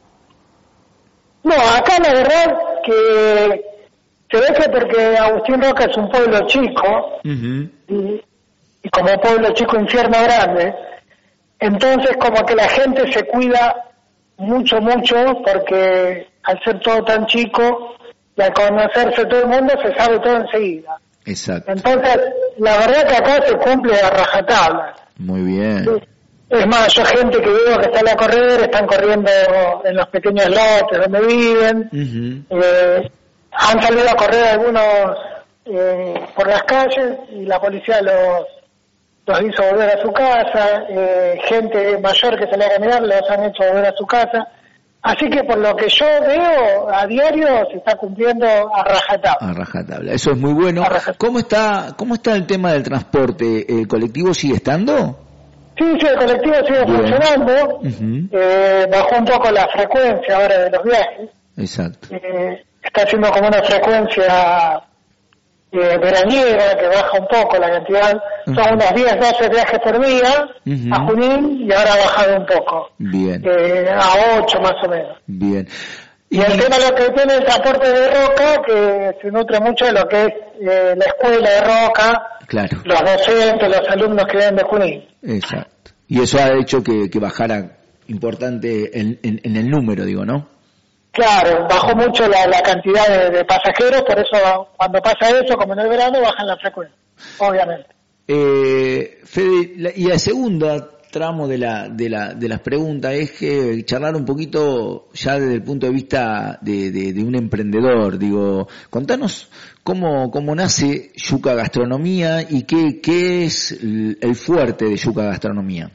No, acá la verdad que se ve que porque Agustín Roca es un pueblo chico, uh-huh. y, y como pueblo chico infierno grande, entonces como que la gente se cuida mucho, mucho, porque al ser todo tan chico y al conocerse todo el mundo se sabe todo enseguida. Exacto. Entonces, la verdad que acá se cumple a rajatabla. Muy bien. Es más, yo gente que veo que sale a correr, están corriendo en los pequeños lotes donde viven, uh-huh. eh, han salido a correr algunos eh, por las calles y la policía los los hizo volver a su casa, eh, gente mayor que salía a caminar los han hecho volver a su casa. Así que por lo que yo veo a diario se está cumpliendo a rajatabla. A rajatabla, eso es muy bueno. ¿Cómo está cómo está el tema del transporte? ¿El colectivo sigue estando? Sí, sí, el colectivo sigue Bien. funcionando. Uh-huh. Eh, bajó un poco la frecuencia ahora de los viajes. Exacto. Eh, está haciendo como una frecuencia eh, veraniega que baja un poco la cantidad. Uh-huh. Son unos diez, doce viajes por día uh-huh. a Junín y ahora ha bajado un poco. Bien. Eh, a ocho más o menos. Bien. Y, y el tema de lo que tiene el transporte de Roca, que se nutre mucho de lo que es eh, la escuela de Roca, claro. los docentes, los alumnos que vienen de Junín. Exacto. Y eso ha hecho que, que bajara importante en, en, en el número, digo, ¿no? Claro, bajó mucho la, la cantidad de, de pasajeros, por eso cuando pasa eso, como en el verano, bajan la frecuencia, obviamente. Eh, Fede, la, y la segunda tramo de la de la de las preguntas es que charlar un poquito ya desde el punto de vista de, de, de un emprendedor. Digo, contanos cómo cómo nace Yuca Gastronomía y qué qué es el, el fuerte de Yuca Gastronomía.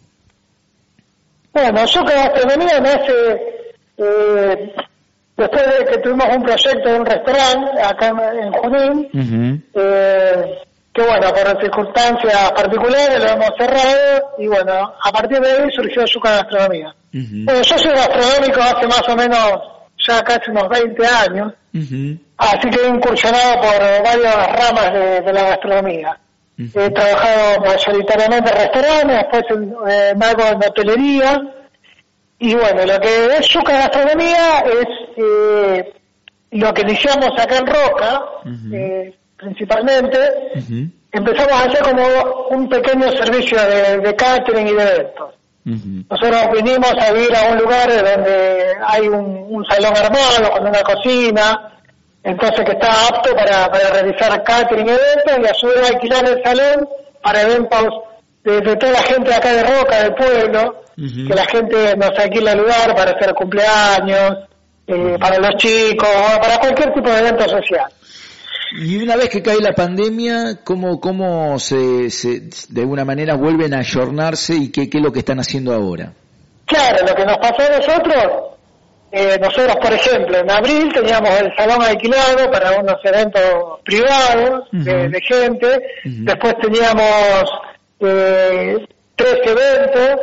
Bueno, Yuca Gastronomía nace eh, después de que tuvimos un proyecto de un restaurante acá en Junín. Uh-huh. eh, que bueno, por circunstancias particulares lo hemos cerrado y bueno, a partir de ahí surgió Yuca Gastronomía. Uh-huh. Bueno, yo soy gastronómico hace más o menos ya casi unos veinte años, uh-huh. así que he incursionado por varias ramas de, de la gastronomía. Uh-huh. He trabajado mayoritariamente en restaurantes, después en, eh, me hago en hotelería y bueno, lo que es Yuca Gastronomía es eh, lo que iniciamos acá en Roca, uh-huh. eh, principalmente, uh-huh. empezamos a hacer como un pequeño servicio de, de catering y de eventos. Uh-huh. Nosotros vinimos a vivir a un lugar donde hay un, un salón armado con una cocina, entonces que está apto para, para realizar catering y eventos y a su vez alquilar el salón para eventos de, de toda la gente de acá de Roca, del pueblo, uh-huh. que la gente nos alquila el lugar para hacer cumpleaños, eh, uh-huh. para los chicos, para cualquier tipo de evento social. Y una vez que cae la pandemia, ¿cómo, cómo se, se de alguna manera vuelven a ayornarse y qué, qué es lo que están haciendo ahora? Claro, lo que nos pasó a nosotros, eh, nosotros por ejemplo en abril teníamos el salón alquilado para unos eventos privados uh-huh. de, de gente, uh-huh. después teníamos eh, tres eventos,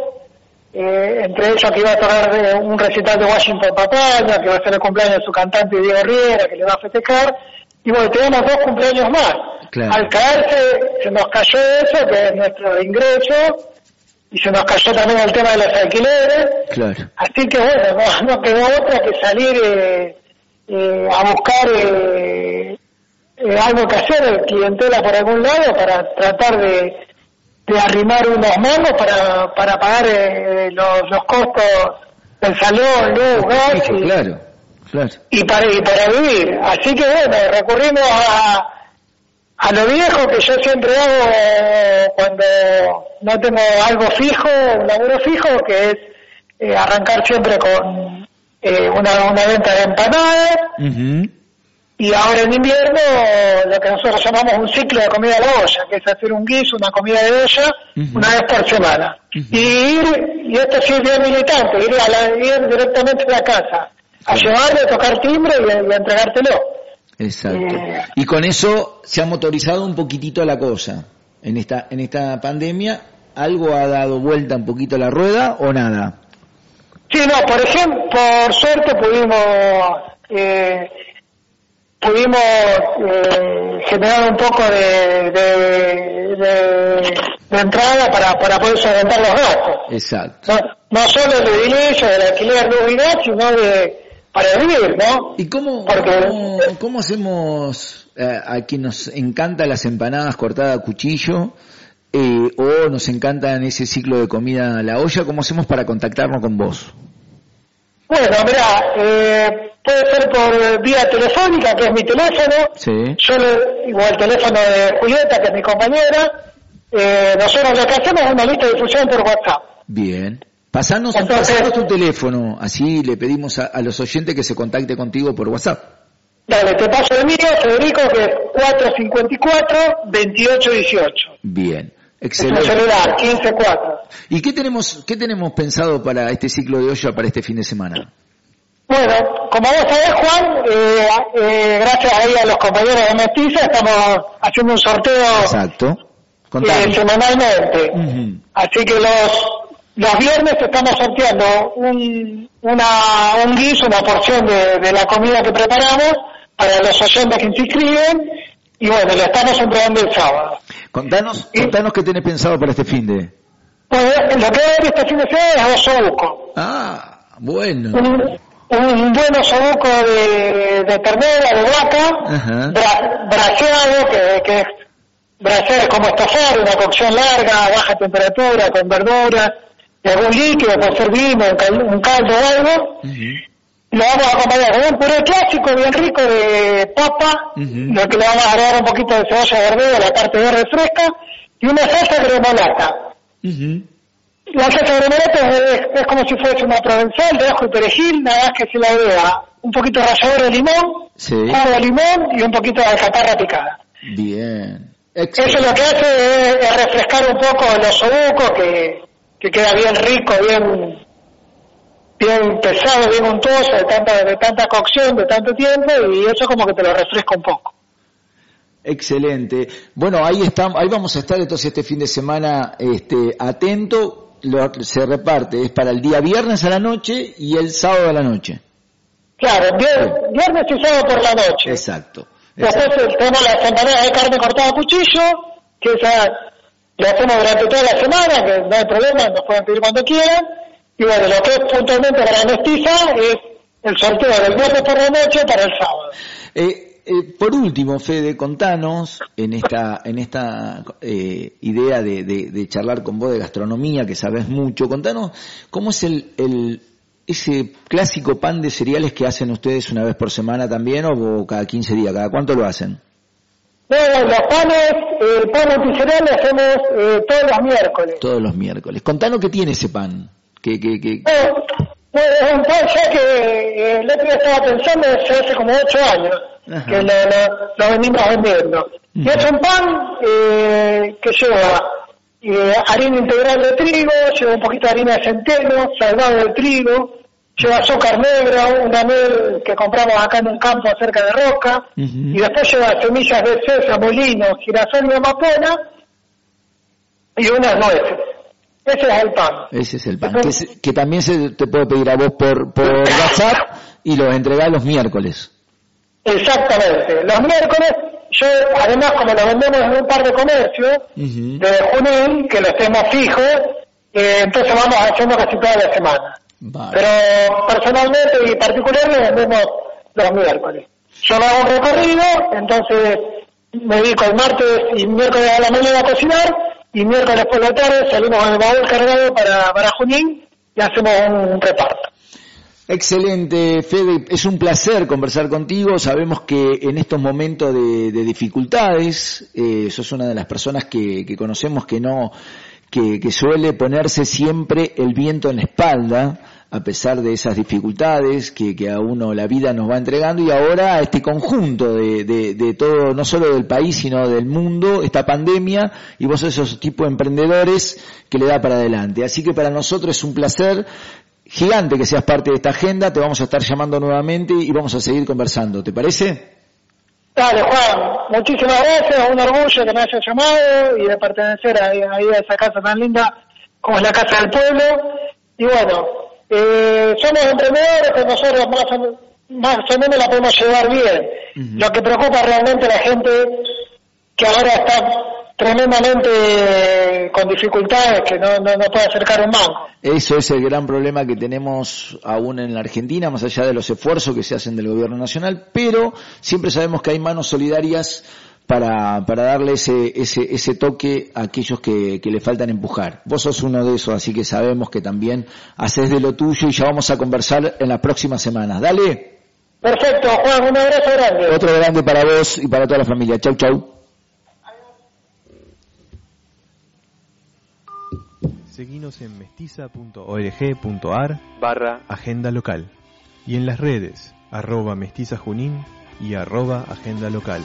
eh, entre ellos que iba a tocar un recital de Washington Papaya, que va a ser el cumpleaños de su cantante Diego Riera, que le va a festejar. Y bueno, teníamos dos cumpleaños más. Claro. Al caerse, se nos cayó eso, que es nuestro ingreso, y se nos cayó también el tema de los alquileres. Claro. Así que bueno, no, no quedó otra que salir eh, eh, a buscar eh, eh, algo que hacer, clientela por algún lado, para tratar de, de arrimar unos mangos para, para pagar eh, los, los costos del salón, luz, gas. Y, claro. Claro. y para y para vivir. Así que bueno, recurrimos a a lo viejo que yo siempre hago eh, cuando no tengo algo fijo, un laburo fijo, que es eh, arrancar siempre con eh, una, una venta de empanadas. Uh-huh. Y ahora en invierno lo que nosotros llamamos un ciclo de comida a la olla, que es hacer un guiso, una comida de olla, uh-huh. una vez por semana. Uh-huh. Y ir, y esto sí es bien militante, ir, a la, ir directamente a la casa, a sí. llevarle, tocar timbre y, y a entregártelo. Exacto. Eh, y con eso se ha motorizado un poquitito la cosa. En esta, en esta pandemia, ¿algo ha dado vuelta un poquito la rueda o nada? Sí, no, por ejemplo, por suerte pudimos... Eh, pudimos eh, generar un poco de, de, de, de entrada para, para poder solventar los gastos. Exacto. No, no solo el edilicio, del alquiler, luz y gas, sino de para vivir, ¿no? ¿Y cómo, Porque, cómo, cómo hacemos eh, a quien nos encanta las empanadas cortadas a cuchillo eh, o nos encantan ese ciclo de comida a la olla? ¿Cómo hacemos para contactarnos con vos? Bueno, mirá, eh, puede ser por vía telefónica, que es mi teléfono. Sí. Yo, le, igual el teléfono de Julieta, que es mi compañera. Eh, nosotros lo que hacemos es una lista de difusión por WhatsApp. Bien. Pasanos, Entonces, pasanos tu teléfono, así le pedimos a, a los oyentes que se contacte contigo por WhatsApp. Dale, te paso el mío, Federico, que es cuatro cinco cuatro, veintiocho dieciocho. Bien. Excelente. Es un celular, quince cuatro. ¿Y qué tenemos, qué tenemos pensado para este ciclo de olla, para este fin de semana? Bueno, como vos sabés, Juan, eh, eh, gracias ahí a los compañeros de Mestiza, estamos haciendo un sorteo. Exacto. Eh, semanalmente. Uh-huh. Así que los los viernes estamos sorteando un, una, un guiso, una porción de, de la comida que preparamos para los oyentes que se inscriben. Y bueno, lo estamos entregando el sábado. Contanos, ¿Y? contanos qué tenés pensado para este fin de... Pues lo que va a haber este fin de semana es osobuco. Ah, bueno. Un, un buen osobuco de, de ternera, de vaca, bra, braseado, que, que es braseado es como estofar, una cocción larga, a baja temperatura, con verduras, y algún líquido, puede ser vino, un caldo, un caldo o algo. Uh-huh. Lo vamos a acompañar con un puré clásico bien rico de papa, uh-huh. lo que le vamos a agregar un poquito de cebolla verdura, la parte verde fresca, y una salsa gremolata. Uh-huh. La salsa gremolata es, es como si fuese una provenzal de ajo y perejil, nada más que se le agrega un poquito de ralladura de limón, sí. jugo de limón y un poquito de alcaparra picada. Bien. Excelente. Eso lo que hace es, es refrescar un poco el osobuco, que, que queda bien rico, bien... bien pesado, bien untuoso, de tanta, de tanta cocción, de tanto tiempo, y eso como que te lo refresca un poco. Excelente. Bueno, ahí estamos, ahí vamos a estar entonces este fin de semana, este, atento. Lo, se reparte, es para el día viernes a la noche y el sábado a la noche. Claro, viernes, viernes y sábado por la noche. Exacto. Después exacto. tenemos las empanadas de carne cortada a cuchillo, que esa la hacemos durante toda la semana, que no hay problema, nos pueden pedir cuando quieran. Y bueno, lo que es puntualmente para Mestiza es el sorteo del viernes por la noche para el sábado. Eh, eh, por último, Fede, contanos en esta en esta eh, idea de, de, de charlar con vos de gastronomía, que sabés mucho, contanos cómo es el, el ese clásico pan de cereales que hacen ustedes una vez por semana también, o cada quince días, ¿cada cuánto lo hacen? Bueno, los panes, el pan multicereal lo hacemos eh, todos los miércoles. Todos los miércoles. Contanos qué tiene ese pan. Que, que, que... Bueno, es un pan ya que eh, el otro día estaba pensando, hace como ocho años, ajá, que lo, lo, lo venimos vendiendo. Uh-huh. Y es un pan eh, que lleva eh, harina integral de trigo, lleva un poquito de harina de centeno, salvado de trigo, lleva azúcar negra, una miel que compramos acá en un campo cerca de Roca, uh-huh, y después lleva semillas de sésamo, lino, girasol y amapola, y unas nueces. Ese es el pan. Ese es el pan. Que, se, que también se te puede pedir a vos por, por WhatsApp y los entregás los miércoles. Exactamente. Los miércoles, yo además como lo vendemos en un par de comercios, uh-huh, de Junín, que los tenemos fijos, eh, entonces vamos haciendo casi toda la semana. Vale. Pero personalmente y particularmente vendemos los miércoles. Yo me hago un recorrido, entonces me dedico el martes y miércoles a la mañana a cocinar, y miércoles por la tarde salimos con el baúl cargado para, para Junín y hacemos un reparto. Excelente, Fede, es un placer conversar contigo. Sabemos que en estos momentos de, de dificultades, eh, sos una de las personas que, que conocemos que no, que, que suele ponerse siempre el viento en la espalda, a pesar de esas dificultades que, que a uno la vida nos va entregando, y ahora este conjunto de, de, de todo, no solo del país, sino del mundo, esta pandemia, y vos sos esos tipos de emprendedores que le da para adelante. Así que para nosotros es un placer gigante que seas parte de esta agenda. Te vamos a estar llamando nuevamente y vamos a seguir conversando, ¿te parece? Dale, Juan, muchísimas gracias, un orgullo que me hayas llamado y de pertenecer ahí, ahí a esa casa tan linda como es la Casa del Pueblo. Y bueno, eh, somos emprendedores que nosotros más o, más o menos la podemos llevar bien. Uh-huh. Lo que preocupa realmente a la gente que ahora está tremendamente con dificultades, que no, no, no puede acercar un banco. Eso es el gran problema que tenemos aún en la Argentina, más allá de los esfuerzos que se hacen del gobierno nacional, pero siempre sabemos que hay manos solidarias para, para darle ese, ese, ese toque a aquellos que, que le faltan empujar. Vos sos uno de esos, así que sabemos que también haces de lo tuyo y ya vamos a conversar en las próximas semanas. Dale. Perfecto, Juan, un abrazo grande. Otro grande para vos y para toda la familia. Chau, chau. Seguinos en mestiza.org.ar barra agenda local y en las redes arroba mestiza junín y arroba agenda local.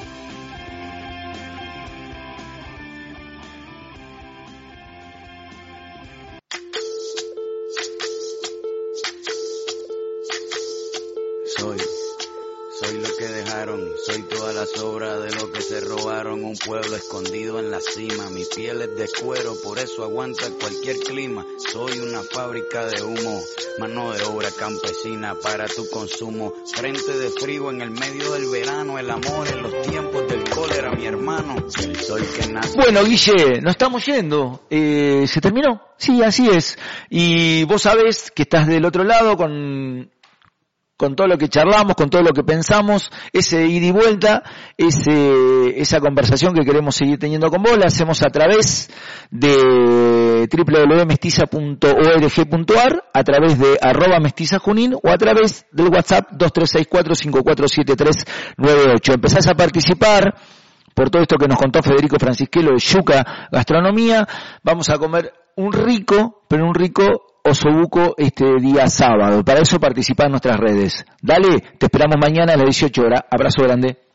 Soy, soy lo que dejaron, soy toda la sobra de lo que se robaron, un pueblo escondido en la cima, mi piel es de cuero, por eso aguanta cualquier clima, soy una fábrica de humo, mano de obra campesina para tu consumo, frente de frío en el medio del verano, el amor en los tiempos del cólera, mi hermano, el sol que nace. Bueno, Guille, nos estamos yendo, eh, ¿se terminó? Sí, así es, y vos sabés que estás del otro lado con... con todo lo que charlamos, con todo lo que pensamos, ese ida y vuelta, ese, esa conversación que queremos seguir teniendo con vos, la hacemos a través de doble u doble u doble u punto mestiza punto org punto ar, a través de arroba mestiza junín o a través del WhatsApp dos tres seis cuatro cinco cuatro siete tres nueve ocho. Empezás a participar por todo esto que nos contó Federico Francisquelo de Yuca Gastronomía. Vamos a comer un rico, pero un rico osobuco este día sábado. Para eso participá en nuestras redes. Dale, te esperamos mañana a las dieciocho horas. Abrazo grande.